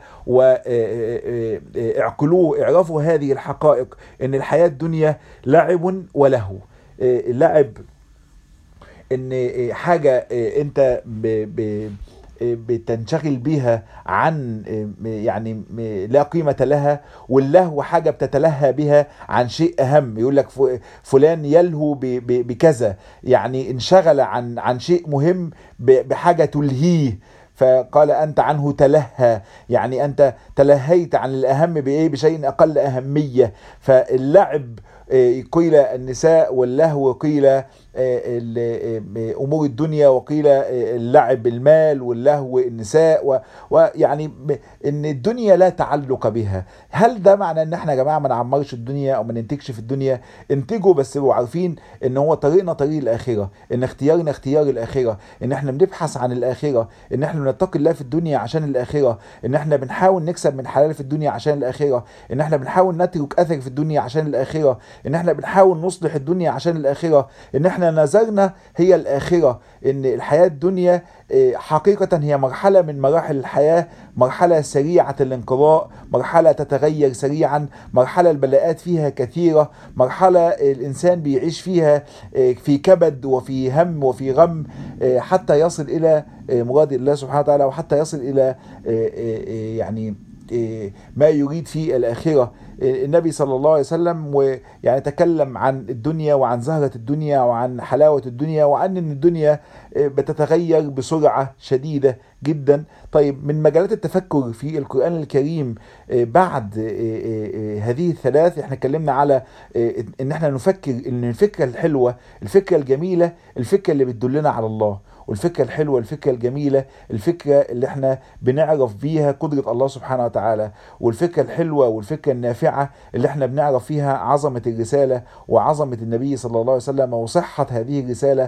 Speaker 1: واعقلوه، اعرفوا هذه الحقائق ان الحياة الدنيا لعب ولهو. اللعب ان حاجة انت ب ب بتنشغل بيها عن يعني لا قيمة لها، واللهو حاجة بتتلهى بها عن شيء أهم. يقول لك فلان يلهو بكذا، يعني انشغل عن عن شيء مهم بحاجة تلهيه، فقال أنت عنه تلهى، يعني أنت تلهيت عن الأهم بإيه؟ بشيء أقل أهمية. فاللعب قيل النساء، واللهو قيل أمور الدنيا، وقيل اللعب المال، واللهو النساء، ويعني ان الدنيا لا تعلق بها. هل ده معنى ان احنا يا جماعه ما نعمرش الدنيا او ما ننتجش في الدنيا؟ انتجوا، بس لو عارفين ان هو طريقنا طريق الاخره، ان اختيارنا اختيار الاخره، ان احنا بنبحث عن الاخره، ان احنا بنتقي الله في الدنيا عشان الاخره، ان احنا بنحاول نكسب من حلال في الدنيا عشان الاخره، ان احنا بنحاول نترك اثر في الدنيا عشان الاخره، ان احنا بنحاول نصلح الدنيا عشان الاخره، ان احنا نظرنا هي الاخره. ان الحياه الدنيا حقيقه هي مرحله من مراحل الحياه، مرحله سريعه الانقضاء، مرحله تتغير سريعا، مرحله البلاءات فيها كثيره، مرحله الانسان بيعيش فيها في كبد وفي هم وفي غم حتى يصل الى مراد الله سبحانه وتعالى، وحتى يصل الى يعني ما يريد في الآخرة. النبي صلى الله عليه وسلم ويعني تكلم عن الدنيا وعن زهرة الدنيا وعن حلاوة الدنيا وعن ان الدنيا بتتغير بسرعة شديدة جدا. طيب من مجالات التفكر في القرآن الكريم بعد هذه الثلاث احنا اتكلمنا على ان احنا نفكر ان الفكرة الحلوة، الفكرة الجميلة، الفكرة اللي بتدلنا على الله، والفكرة الحلوة الفكرة الجميلة الفكرة اللي احنا بنعرف بيها قدرة الله سبحانه وتعالى، والفكرة الحلوة والفكرة النافعة اللي احنا بنعرف فيها عظمة الرسالة وعظمة النبي صلى الله عليه وسلم وصحة هذه الرسالة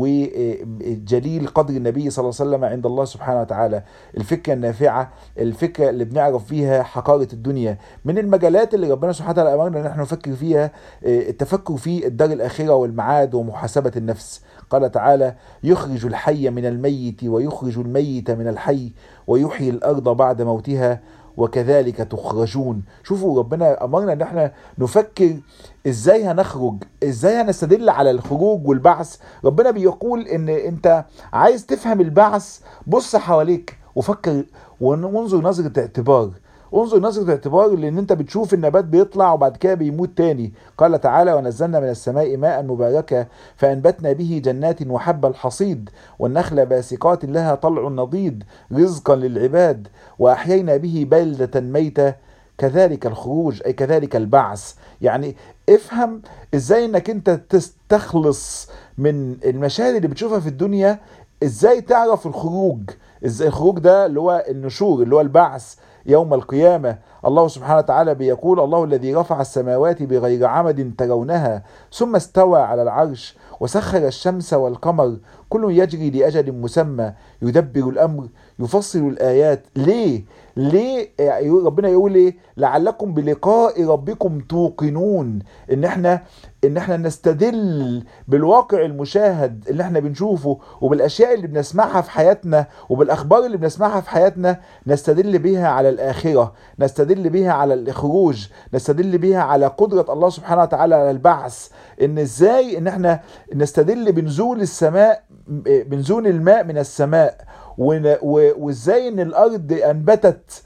Speaker 1: وجليل قدر النبي صلى الله عليه وسلم عند الله سبحانه وتعالى. الفكرة النافعة الفكرة اللي بنعرف فيها حقارة الدنيا. من المجالات اللي ربنا سبحانه وتعالى أمرنا ان احنا نفكر فيها التفكر في الدار الآخرة والمعاد ومحاسبة النفس. قال تعالى: يخرج الحي من الميت ويخرج الميت من الحي ويحيي الأرض بعد موتها وكذلك تخرجون. شوفوا ربنا أمرنا ان احنا نفكر ازاي هنخرج، ازاي هنستدل على الخروج والبعث. ربنا بيقول ان انت عايز تفهم البعث بص حواليك وفكر وانظر نظرة اعتبار، انظر نظرة اعتبار لان انت بتشوف النبات بيطلع وبعد كده بيموت تاني. قال تعالى: ونزلنا من السماء ماء مباركا فأنبتنا به جنات وحب الحصيد والنخل باسقات لها طلع نضيد رزقا للعباد وأحيينا به بلدة ميتة كذلك الخروج، أي كذلك البعث. يعني افهم ازاي انك انت تستخلص من المشاهد اللي بتشوفها في الدنيا ازاي تعرف الخروج. ازاي الخروج ده اللي هو النشور اللي هو البعث يوم القيامة. الله سبحانه وتعالى بيقول: الله الذي رفع السماوات بغير عمد ترونها ثم استوى على العرش وسخر الشمس والقمر كل يجري لأجل مسمى يدبر الأمر يفصل الآيات. ليه؟ ليه ربنا يقول ايه؟ لعلكم بلقاء ربكم توقنون. ان احنا ان احنا نستدل بالواقع المشاهد اللي احنا بنشوفه وبالاشياء اللي بنسمعها في حياتنا وبالاخبار اللي بنسمعها في حياتنا، نستدل بها على الاخره، نستدل بها على الخروج، نستدل بها على قدره الله سبحانه وتعالى على البعث. ان ازاي ان احنا نستدل بنزول السماء، بنزول الماء من السماء، وازاي ان الارض انبتت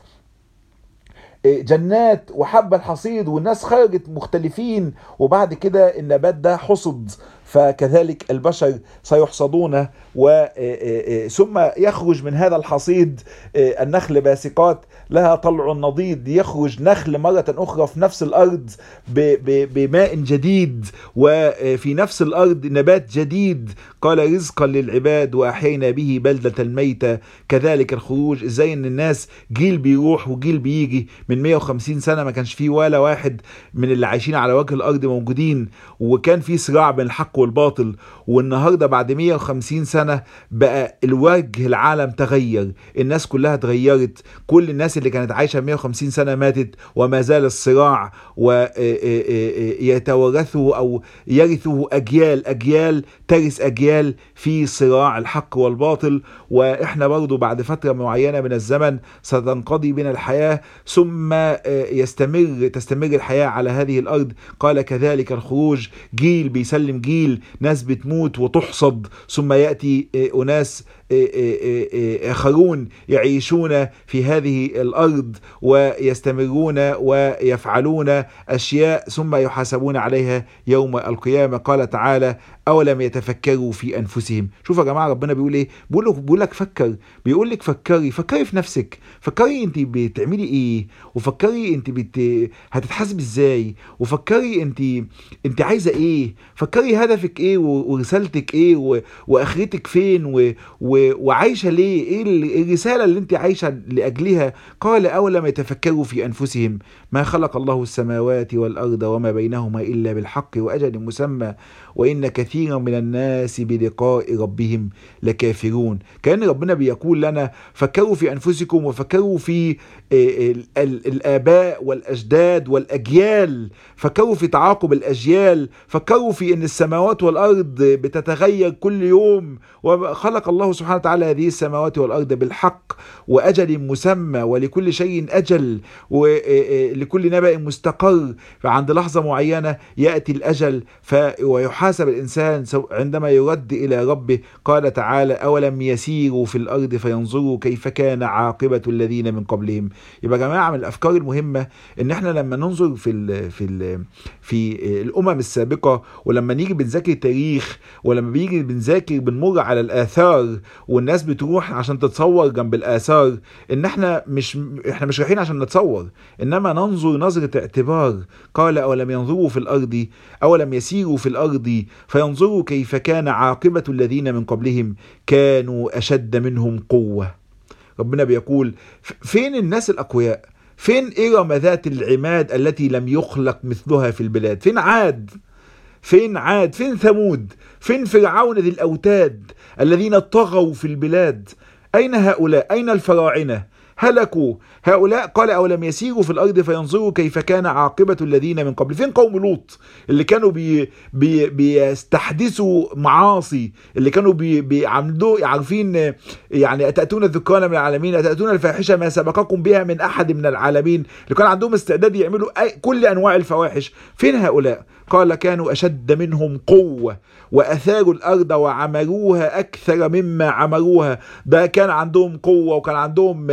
Speaker 1: جنات وحب الحصيد والناس خرجت مختلفين وبعد كده النبات ده حصد. فكذلك البشر سيحصدون ثم يخرج من هذا الحصيد النخل باسقات لها طلع نضيد، يخرج نخل مرة أخرى في نفس الأرض بماء جديد وفي نفس الأرض نبات جديد. قال: رزقا للعباد وأحيينا به بلدة ميتة كذلك الخروج. إزاي إن الناس جيل بيروح وجيل بيجي. من مئة وخمسين سنة ما كانش فيه ولا واحد من اللي عايشين على وجه الأرض موجودين، وكان فيه صراع بين الحق والباطل. والنهاردة بعد مئة وخمسين سنة بقى الوجه العالم تغير، الناس كلها تغيرت، كل الناس اللي كانت عايشة مئة وخمسين سنة ماتت وما زال الصراع ويتورثه أو يرثه أجيال أجيال ترث أجيال في صراع الحق والباطل. وإحنا برضو بعد فترة معينة من الزمن ستنقضي بنا الحياة ثم يستمر تستمر الحياة على هذه الأرض. قال: كذلك الخروج. جيل بيسلم جيل، ناس بتموت وتحصد ثم يأتي أناس آخرون يعيشون في هذه الأرض ويستمرون ويفعلون أشياء ثم يحاسبون عليها يوم القيامة. قال تعالى: أولم يتفكروا في أنفسهم. شوف يا جماعة ربنا بيقول إيه؟ بيقول لك فكر، بيقول لك فكري فكري في نفسك، فكري أنت بتعملي إيه، وفكري أنت بت... هتتحاسب إزاي، وفكري أنت أنت عايزة إيه، فكري هدفك إيه ورسالتك إيه و... وآخرتك فين و... و... وعايشة ليه، إيه الرسالة اللي أنت عايشة لأجلها. قال: أولم يتفكروا في أنفسهم ما خلق الله السماوات والأرض وما بينهما إلا بالحق وأجل مسمى وإن كثيرا من الناس بلقاء ربهم لكافرون. كأن ربنا بيقول لنا: فكروا في أنفسكم وفكروا في الآباء والأجداد والأجيال، فكروا في تعاقب الأجيال، فكروا في أن السماوات السماوات والأرض بتتغير كل يوم، وخلق الله سبحانه وتعالى هذه السماوات والأرض بالحق وأجل مسمى، ولكل شيء أجل، ولكل نبأ مستقر. فعند لحظة معينة يأتي الأجل ويحاسب الإنسان عندما يرد إلى ربه. قال تعالى: أولم يسيروا في الأرض فينظروا كيف كان عاقبة الذين من قبلهم. يبقى يا جماعة من الأفكار المهمة إن إحنا لما ننظر في ال في ال في الأمم السابقة، ولما نيجي بنذاكر تاريخ، ولما بيجي بنذاكر بنمر على الآثار والناس بتروح عشان تتصور جنب الآثار، إن إحنا مش إحنا مش رايحين عشان نتصور، إنما ننظر نظرة اعتبار. قال: أولم ينظروا في الأرض أولم يسيروا في الأرض فينظروا كيف كان عاقبة الذين من قبلهم كانوا أشد منهم قوة. ربنا بيقول: فين الناس الأقوياء؟ فين إرم ذات العماد التي لم يخلق مثلها في البلاد؟ فين عاد؟ فين عاد؟ فين ثمود؟ فين فرعون ذي الأوتاد الذين طغوا في البلاد؟ أين هؤلاء؟ أين الفراعنة؟ هلكوا هؤلاء. قال: أولم يسيروا في الأرض فينظروا كيف كان عاقبة الذين من قبل. فين قوم لوط اللي كانوا بي بي بيستحدثوا معاصي، اللي كانوا بي بيعملوا عارفين يعني أتأتون الذكران من العالمين، أتأتون الفاحشة ما سبقكم بها من أحد من العالمين، اللي كان عندهم استعداد يعملوا كل أنواع الفواحش. فين هؤلاء؟ قال: كانوا أشد منهم قوة وأثاروا الأرض وعمروها أكثر مما عمروها. ده كان عندهم قوة، وكان عندهم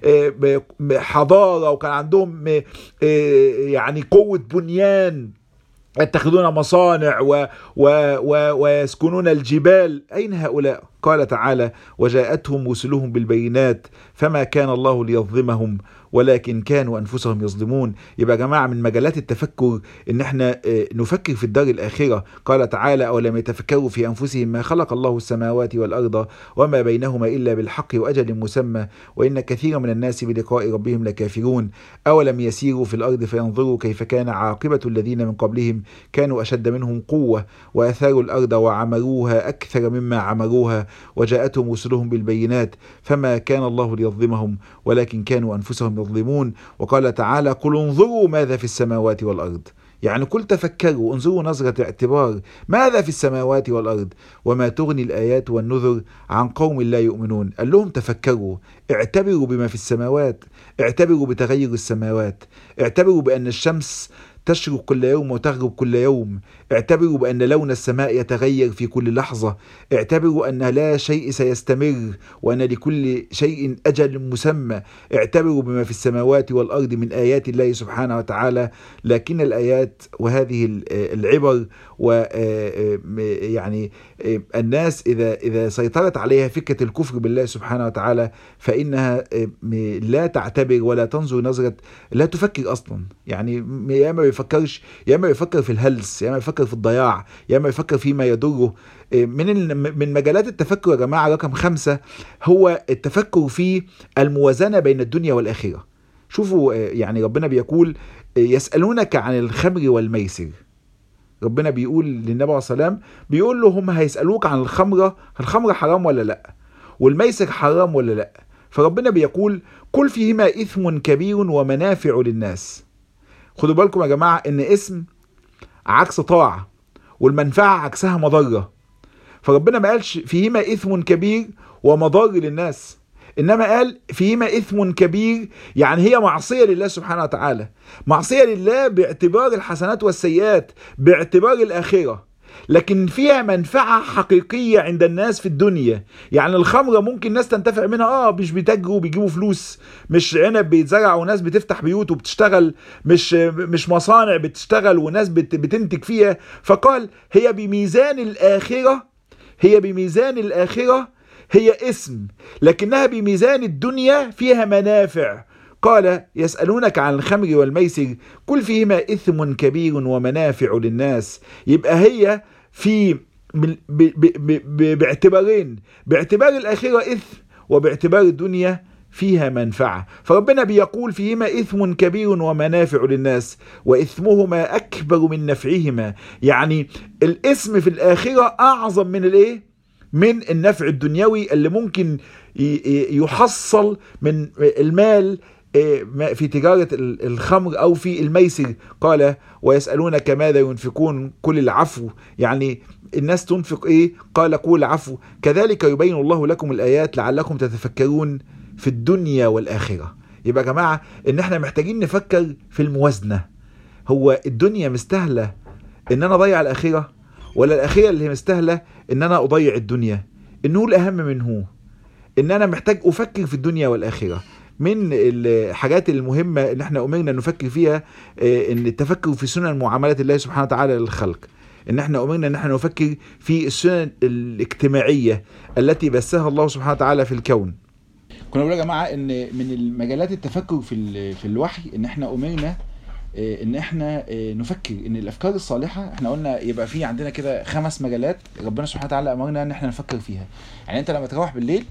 Speaker 1: حضارة، وكان عندهم يعني قوة بنيان، يتخذون مصانع و و و ويسكنون الجبال. أين هؤلاء؟ قال تعالى: وجاءتهم رسلهم بالبينات فما كان الله ليظلمهم ولكن كانوا أنفسهم يظلمون. يبقى يا جماعة من مجالات التفكر إن احنا نفكر في الدار الآخرة. قال تعالى: أولم يتفكروا في أنفسهم ما خلق الله السماوات والأرض وما بينهما إلا بالحق وأجل مسمى وإن كثيرا من الناس بلقاء ربهم لكافرون. أولم يسيروا في الأرض فينظروا كيف كان عاقبة الذين من قبلهم كانوا أشد منهم قوة وأثاروا الأرض وعمروها أكثر مما عمروها وجاءتهم رسلهم بالبينات فما كان الله ليظلمهم ولكن كانوا أنفسهم يظلمون. وقال تعالى: قل انظروا ماذا في السماوات والأرض. يعني قل تفكروا، انظروا نظرة اعتبار ماذا في السماوات والأرض وما تغني الآيات والنذر عن قوم لا يؤمنون. قال لهم تفكروا، اعتبروا بما في السماوات، اعتبروا بتغير السماوات، اعتبروا بأن الشمس تشرق كل يوم وتغرب كل يوم، اعتبروا بأن لون السماء يتغير في كل لحظة، اعتبروا أن لا شيء سيستمر وأن لكل شيء أجل مسمى، اعتبروا بما في السماوات والأرض من آيات الله سبحانه وتعالى. لكن الآيات وهذه العبر ويعني الناس إذا إذا سيطرت عليها فكرة الكفر بالله سبحانه وتعالى فإنها لا تعتبر ولا تنظر نظرة، لا تفكر أصلا. يعني يا ما بيفكرش، يا ما بيفكر في الهلس، يا ما بيفكر في الضياع، يا ما بيفكر فيما يضره. من من مجالات التفكر يا جماعة رقم خمسة هو التفكر في الموازنة بين الدنيا والآخرة. شوفوا يعني ربنا بيقول: يسألونك عن الخمر والميسر. ربنا بيقول للنبي عليه الصلاة والسلام، بيقول له هم هيسألوك عن الخمرة، الخمرة حرام ولا لا، والميسر حرام ولا لا. فربنا بيقول: قل فيهما إثم كبير ومنافع للناس. خدوا بالكم يا جماعة ان اسم عكس طاعة، والمنفعة عكسها مضرة. فربنا ما قالش فيهما إثم كبير ومضار للناس، إنما قال فيهما إثم كبير، يعني هي معصية لله سبحانه وتعالى، معصية لله باعتبار الحسنات والسيئات، باعتبار الآخرة، لكن فيها منفعة حقيقية عند الناس في الدنيا. يعني الخمرة ممكن ناس تنتفع منها، اه مش بيتاجروا بيجيبوا فلوس، مش عنب بيتزرع وناس بتفتح بيوت وبتشتغل، مش مش مصانع بتشتغل وناس بتنتج فيها. فقال هي بميزان الآخرة، هي بميزان الآخرة هي اسم، لكنها بميزان الدنيا فيها منافع. قال: يسألونك عن الخمر والميسر قل فيهما إثم كبير ومنافع للناس. يبقى هي في ب ب ب باعتبارين، باعتبار الآخرة إثم وباعتبار الدنيا فيها منفعة. فربنا بيقول فيهما إثم كبير ومنافع للناس وإثمهما أكبر من نفعهما. يعني الإثم في الآخرة أعظم من الإيه؟ من النفع الدنيوي اللي ممكن يحصل من المال في تجارة الخمر أو في الميسر. قال ويسألونك ماذا ينفقون قل العفو، يعني الناس تنفق إيه؟ قال قول عفو. كذلك يبين الله لكم الآيات لعلكم تتفكرون في الدنيا والآخرة. يبقى يا جماعة إن إحنا محتاجين نفكر في الموازنة. هو الدنيا مستاهلة إن أنا أضيع الآخرة، ولا الآخرة اللي هي مستاهلة إن أنا أضيع الدنيا؟ إنه الأهم منه إن أنا محتاج أفكر في الدنيا والآخرة. من الحاجات المهمة اللي احنا أمرنا نفكر فيها إن التفكر في سنن معاملة الله سبحانه وتعالى للخلق. إن احنا أمرنا إن احنا نفكر في السنن الاجتماعية التي بثها الله سبحانه وتعالى في الكون. كنا بنقول يا جماعة إن من المجالات التفكر في في الوحي إن احنا أمرنا ان احنا نفكر ان الافكار الصالحه، احنا قلنا يبقى في عندنا كده خمس مجالات ربنا سبحانه وتعالى امرنا ان احنا نفكر فيها. يعني انت لما تروح بالليل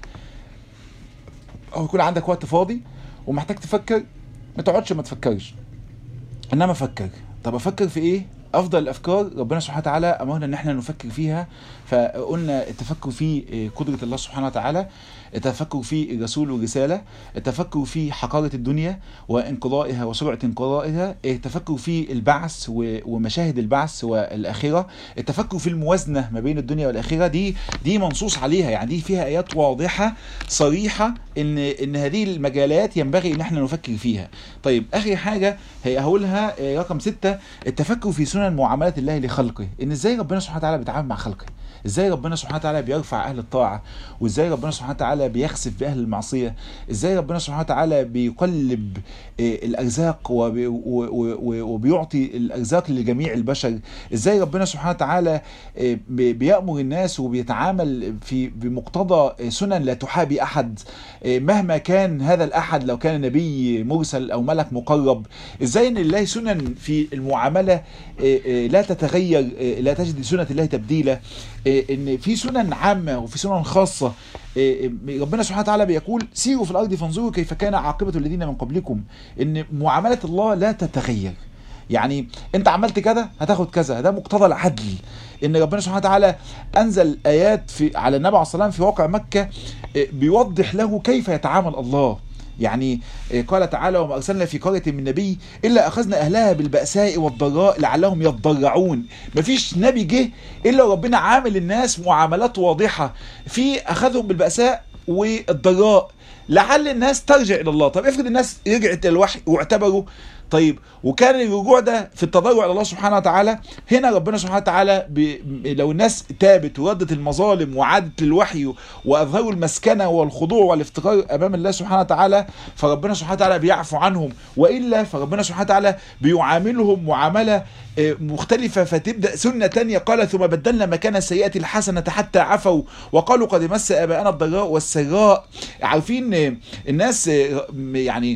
Speaker 1: او يكون عندك وقت فاضي ومحتاج تفكر، ما تقعدش ما تفكرش، انما فكر. طب افكر في ايه؟ افضل الافكار ربنا سبحانه وتعالى امرنا ان احنا نفكر فيها. فقلنا التفكر في قدرة الله سبحانه وتعالى، التفكر في الرسول والرسالة، التفكر في حقارة الدنيا وانقضائها وسرعة انقضائها، التفكر في البعث ومشاهد البعث والآخرة، التفكر في الموازنة ما بين الدنيا والآخرة. دي دي منصوص عليها، يعني دي فيها آيات واضحة صريحة ان ان هذه المجالات ينبغي ان احنا نفكر فيها. طيب اخر حاجة هي هقولها رقم ستة، التفكر في سنن معاملة الله لخلقه. ان ازاي ربنا سبحانه وتعالى بيتعامل مع خلقه، ازاي ربنا سبحانه وتعالى بيرفع اهل الطاعة، وازاي ربنا سبحانه وتعالى بيخسف باهل المعصية، ازاي ربنا سبحانه وتعالى بيقلب الارزاق وبيعطي الارزاق لجميع البشر، ازاي ربنا سبحانه وتعالى بيأمر الناس وبيتعامل في بمقتضى سنن لا تحابي احد مهما كان هذا الاحد، لو كان نبي مرسل او ملك مقرب. ازاي ان الله سنن في المعاملة لا تتغير، لا تجد سنة الله تبديلا، ان في سنن عامة وفي سنن خاصة. ربنا سبحانه وتعالى بيقول سيروا في الارض فانظروا كيف كان عاقبة الذين من قبلكم. ان معاملة الله لا تتغير، يعني انت عملت كذا هتاخد كذا، ده مقتضى العدل. ان ربنا سبحانه وتعالى انزل ايات في على النبي عليه الصلاة والسلام في واقع مكة بيوضح له كيف يتعامل الله. يعني قال تعالى وما أرسلنا في قرية من نبي إلا أخذنا أهلها بالبأساء والضراء لعلهم يضرعون. مفيش نبي جه إلا ربنا عامل الناس معاملات واضحة في أخذهم بالبأساء والضراء لعل الناس ترجع إلى الله. طب افرض الناس رجعت إلى الوحي واعتبروا، طيب وكان الرجوع ده في التضرع الى الله سبحانه وتعالى، هنا ربنا سبحانه وتعالى لو الناس تابت وردت المظالم وعادت للوحي واظهروا المسكنه والخضوع والافتقار امام الله سبحانه وتعالى، فربنا سبحانه وتعالى بيعفو عنهم. والا فربنا سبحانه وتعالى بيعاملهم معامله مختلفه، فتبدا سنه تانية. قال ثم بدلنا مكان السيئه الحسنه حتى عفوا وقالوا قد مس اباءنا الضراء والسراء. عارفين الناس يعني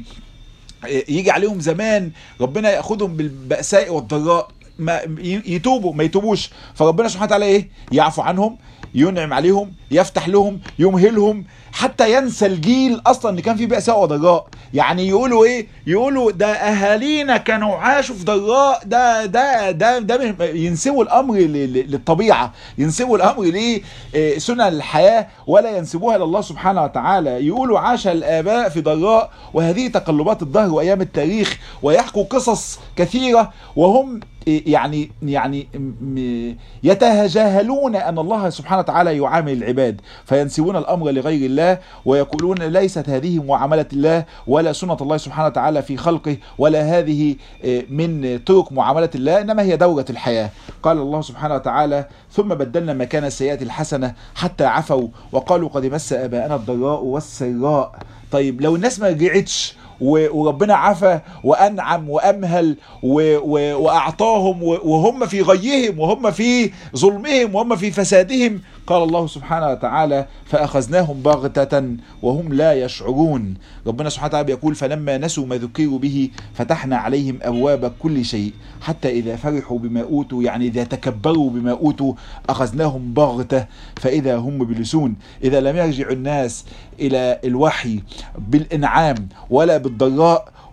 Speaker 1: يجي عليهم زمان ربنا ياخذهم بالبأساء والضراء، ما يتوبوا ما يتوبوش، فربنا سبحانه وتعالى ايه؟ يعفو عنهم، ينعم عليهم، يفتح لهم، يمهلهم، حتى ينسى الجيل اصلا ان كان فيه بأساء وضراء. يعني يقولوا ايه؟ يقولوا ده اهالينا كانوا عاشوا في ضراء، ده ده ده ده ينسبوا الامر للطبيعه، ينسبوا الامر لسنن الحياه ولا ينسبوها لله سبحانه وتعالى. يقولوا عاش الاباء في ضراء وهذه تقلبات الدهر وايام التاريخ، ويحكوا قصص كثيره وهم يعني يعني يتجاهلون ان الله سبحانه وتعالى يعامل العباد، فينسبون الامر لغير الله ويقولون ليست هذه معامله الله ولا سنه الله سبحانه وتعالى في خلقه ولا هذه من طرق معامله الله، انما هي دوره الحياه. قال الله سبحانه وتعالى ثم بدلنا مكان السيئات الحسنه حتى عفوا وقالوا قد مس اباءنا الضراء والسراء. طيب لو الناس ما رجعتش وربنا عفا وأنعم وأمهل وأعطاهم وهم في غيهم وهم في ظلمهم وهم في فسادهم، قال الله سبحانه وتعالى فأخذناهم بغتة وهم لا يشعرون. ربنا سبحانه وتعالى بيقول فلما نسوا ما ذكروا به فتحنا عليهم أبواب كل شيء حتى إذا فرحوا بما أوتوا، يعني إذا تكبروا بما أوتوا أخذناهم بغتة فإذا هم مبلسون. إذا لم يرجع الناس إلى الوحي بالإنعام ولا بالضراء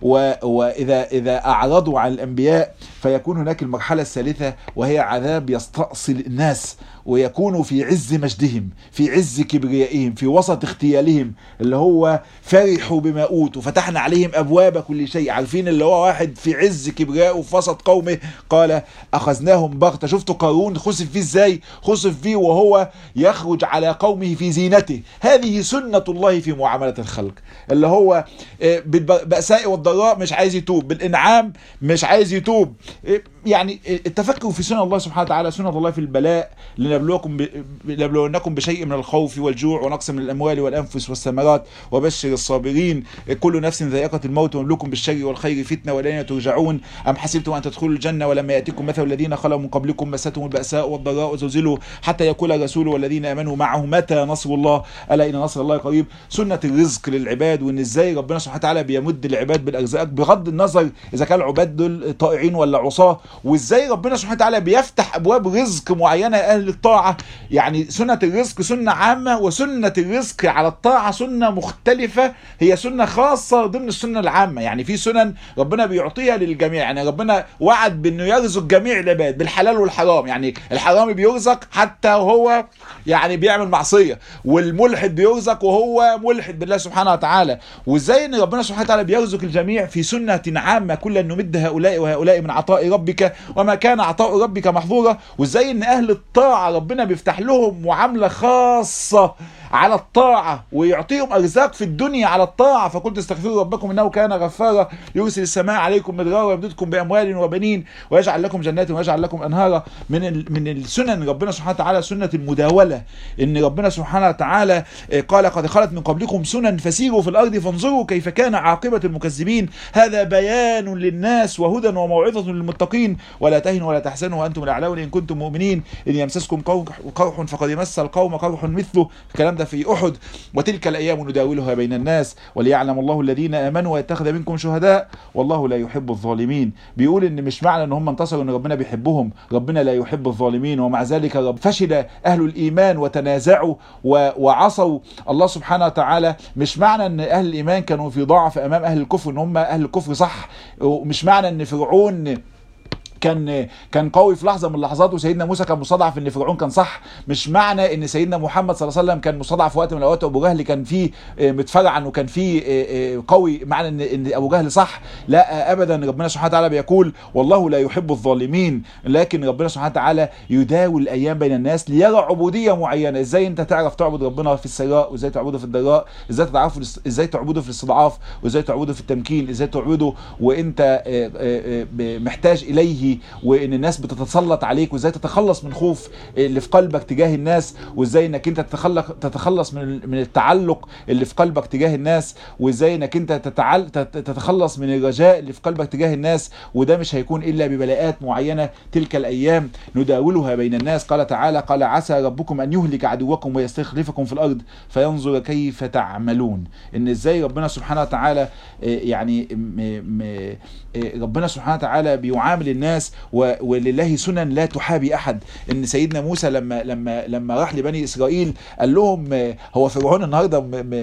Speaker 1: وإذا إذا أعرضوا عن الأنبياء فيكون هناك المرحلة الثالثة وهي عذاب يستأصل الناس ويكونوا في عز مجدهم، في عز كبريائهم، في وسط اختيالهم، اللي هو فرحوا بما أوتوا فتحنا عليهم أبواب كل شيء. عارفين اللي هو واحد في عز كبريائه في وسط قومه قال أخذناهم بغتة. شفتوا قارون خسف فيه ازاي؟ خسف فيه وهو يخرج على قومه في زينته. هذه سنة الله في معاملة الخلق، اللي هو بالبأساء والضراء مش عايز يتوب، بالإنعام مش عايز يتوب. يعني التفكر في سنة الله سبحانه وتعالى، سنة الله في البلاء، لنبلوكم لنبلونكم بشيء من الخوف والجوع ونقص من الأموال والأنفس والثمرات وبشر الصابرين. كل نفس ذائقة الموت ونبلوكم بالشر والخير فتنة وإلينا ترجعون. أم حسبتم أن تدخلوا الجنة ولما يأتكم مثل الذين خلوا من قبلكم مستهم البأساء والضراء وزلزلوا حتى يقول الرسول والذين آمنوا معه متى نصر الله ألا إن نصر الله قريب. سنة الرزق للعباد، وإن إزاي ربنا سبحانه وتعالى بيمد العباد بالأرزاق بغض النظر إذا كان العباد دول طائعين ولا عصاة، وإزاي ربنا سبحانه وتعالى بيفتح أبواب رزق معينة أهل الطاعة. يعني سنة الرزق سنة عامة، وسنة الرزق على الطاعة سنة مختلفة، هي سنة خاصة ضمن السنة العامة. يعني في سنن ربنا بيعطيها للجميع، يعني ربنا وعد بأنه يرزق جميع العباد بالحلال والحرام. يعني الحرامي بيرزق حتى هو يعني بيعمل معصية، والملحد بيرزق وهو ملحد بالله سبحانه وتعالى. وإزاي أن ربنا سبحانه وتعالى بيرزق الجميع في سنة عامة، كلا نمد هؤلاء وهؤلاء من عطاء ربك وما كان عطاء ربك محظورا. وإزاي أن أهل الطاعة ربنا بيفتح لهم معاملة خاصة على الطاعة ويعطيهم أرزاق في الدنيا على الطاعة. فقلت استغفروا ربكم إنه كان غفارا يرسل السماء عليكم مدرارا ويمددكم بأموال وبنين ويجعل لكم جنات ويجعل لكم أنهارا. من من السنن ربنا سبحانه وتعالى سنة المداولة، إن ربنا سبحانه وتعالى قال قد خلت من قبلكم سنن فسيروا في الأرض فانظروا كيف كان عاقبة المكذبين. هذا بيان للناس وهدى وموعظة للمتقين. ولا تهنوا ولا تحزنوا وأنتم الأعلون إن كنتم مؤمنين. إن يمسسكم قرح فقد مس القوم قرح مثله. الكلام ده في أحد. وتلك الأيام نداولها بين الناس وليعلم الله الذين آمنوا ويتخذ منكم شهداء والله لا يحب الظالمين. بيقول إن مش معنى إن هم انتصروا إن ربنا بيحبهم، ربنا لا يحب الظالمين. ومع ذلك رب فشل أهل الإيمان وتنازعوا وعصوا الله سبحانه وتعالى. مش معنى إن أهل الإيمان كانوا في ضعف أمام أهل الكفر إن هم أهل الكفر صح، ومش معنى إن فرعون كان كان قوي في لحظه من اللحظات وسيدنا موسى كان مستضعف ان فرعون كان صح. مش معنى ان سيدنا محمد صلى الله عليه وسلم كان مستضعف في وقت من الاوقات وابو جهل كان فيه متفرعن وكان فيه قوي معنى ان ان ابو جهل صح. لا ابدا، ربنا سبحانه وتعالى بيقول والله لا يحب الظالمين. لكن ربنا سبحانه وتعالى يداول الايام بين الناس ليرى عبوديه معينه. ازاي انت تعرف تعبد ربنا في السراء وازاي تعبده في الضراء، ازاي تعرف ازاي تعبده في الاستضعاف وازاي تعبده في التمكين، ازاي تعبده وانت محتاج اليه وان الناس بتتسلط عليك، وازاي تتخلص من خوف اللي في قلبك تجاه الناس، وازاي انك انت تتخلق تتخلص من من التعلق اللي في قلبك تجاه الناس، وازاي انك انت تتعل تتخلص من الرجاء اللي في قلبك تجاه الناس. وده مش هيكون الا ببلاءات معينه. تلك الايام نداولها بين الناس. قال تعالى قال عسى ربكم ان يهلك عدوكم ويستخلفكم في الارض فينظر كيف تعملون. ان ازاي ربنا سبحانه وتعالى يعني ربنا سبحانه وتعالى بيعامل الناس ولله سنن لا تحابي احد. ان سيدنا موسى لما لما لما راح لبني اسرائيل قال لهم هو فرعون النهارده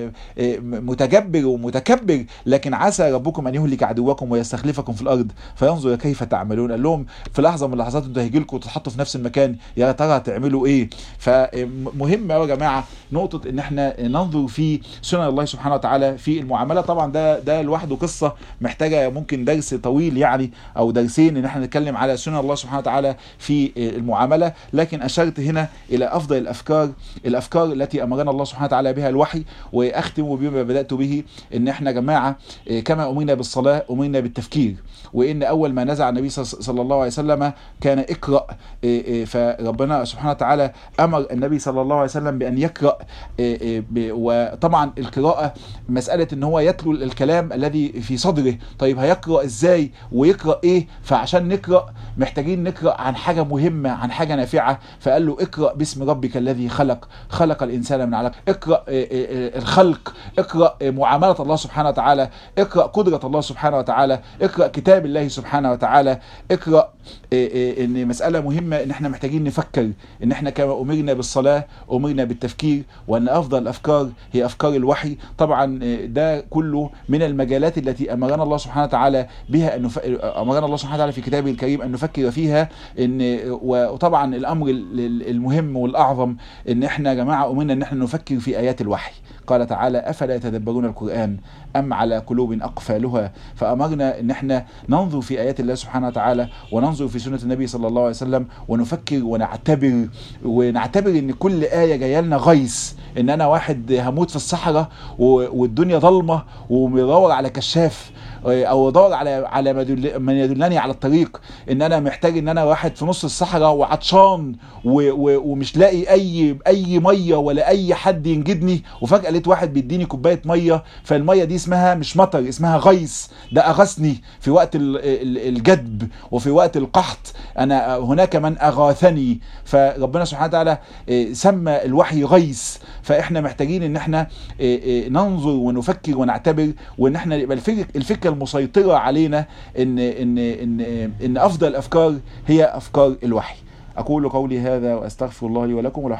Speaker 1: متجبر ومتكبر، لكن عسى ربكم ان يهلك عدوكم ويستخلفكم في الارض فينظر كيف تعملون. قال لهم في لحظه من اللحظات انتوا هيجي لكم وتتحطوا في نفس المكان، يا ترى هتعملوا ايه؟ فمهم قوي يا جماعه نقطه ان احنا ننظر في سنن الله سبحانه وتعالى في المعامله. طبعا ده ده لوحده قصه محتاجه ممكن درس طويل يعني او درسين ان احنا نتكلم على سنن الله سبحانه وتعالى في المعامله. لكن اشرت هنا الى افضل الافكار الافكار التي امرنا الله سبحانه وتعالى بها الوحي. واختم بما بدات به ان احنا جماعه كما امرنا بالصلاه امرنا بالتفكير. وان اول ما نزع النبي صلى الله عليه وسلم كان اقرا، فربنا سبحانه وتعالى امر النبي صلى الله عليه وسلم بان يقرا. وطبعا القراءه مساله ان هو يتلو الكلام الذي في صدره. طيب هيقرا ازاي ويقرا ايه؟ فعشان نقرا محتاجين نقرا عن حاجه مهمه عن حاجه نافعه. فقال له اقرا باسم ربك الذي خلق خلق الانسان من علق. اقرا الخلق، اقرا معامله الله سبحانه وتعالى، اقرا قدره الله سبحانه وتعالى، اقرا كتاب الله سبحانه وتعالى، اقرا ان مساله مهمه ان احنا محتاجين نفكر ان احنا كما امرنا بالصلاه امرنا بالتفكير. وأن أفضل الأفكار هي أفكار الوحي. طبعا ده كله من المجالات التي أمرنا الله سبحانه وتعالى بها، أن نف... أمرنا الله سبحانه وتعالى في كتابه الكريم أن نفكر فيها. إن وطبعا الأمر المهم والأعظم إن إحنا يا جماعة أمرنا إن إحنا نفكر في آيات الوحي. قال تعالى: أفلا يتدبرون القرآن أم على قلوب أقفالها. فأمرنا إن إحنا ننظر في آيات الله سبحانه وتعالى وننظر في سنة النبي صلى الله عليه وسلم ونفكر ونعتبر ونعتبر إن كل آية جاية لنا غيث. إن أنا واحد هموت في الصحراء والدنيا ظلمة ومدور على كشاف او ادور على على من يدلني على الطريق، ان انا محتاج ان انا واحد في نص الصحراء وعطشان ومش لاقي اي اي ميه ولا اي حد ينجدني، وفجاه لقيت واحد بيديني كوبايه ميه، فالميه دي اسمها مش مطر، اسمها غيث. ده اغثني في وقت الجدب وفي وقت القحط. انا هناك من اغاثني. فربنا سبحانه وتعالى سمى الوحي غيث. فاحنا محتاجين ان احنا ننظر ونفكر ونعتبر، وان احنا يبقى الفكره المسيطرة علينا إن إن إن إن أفضل الأفكار هي أفكار الوحي. أقول قولي هذا وأستغفر الله لي ولكم.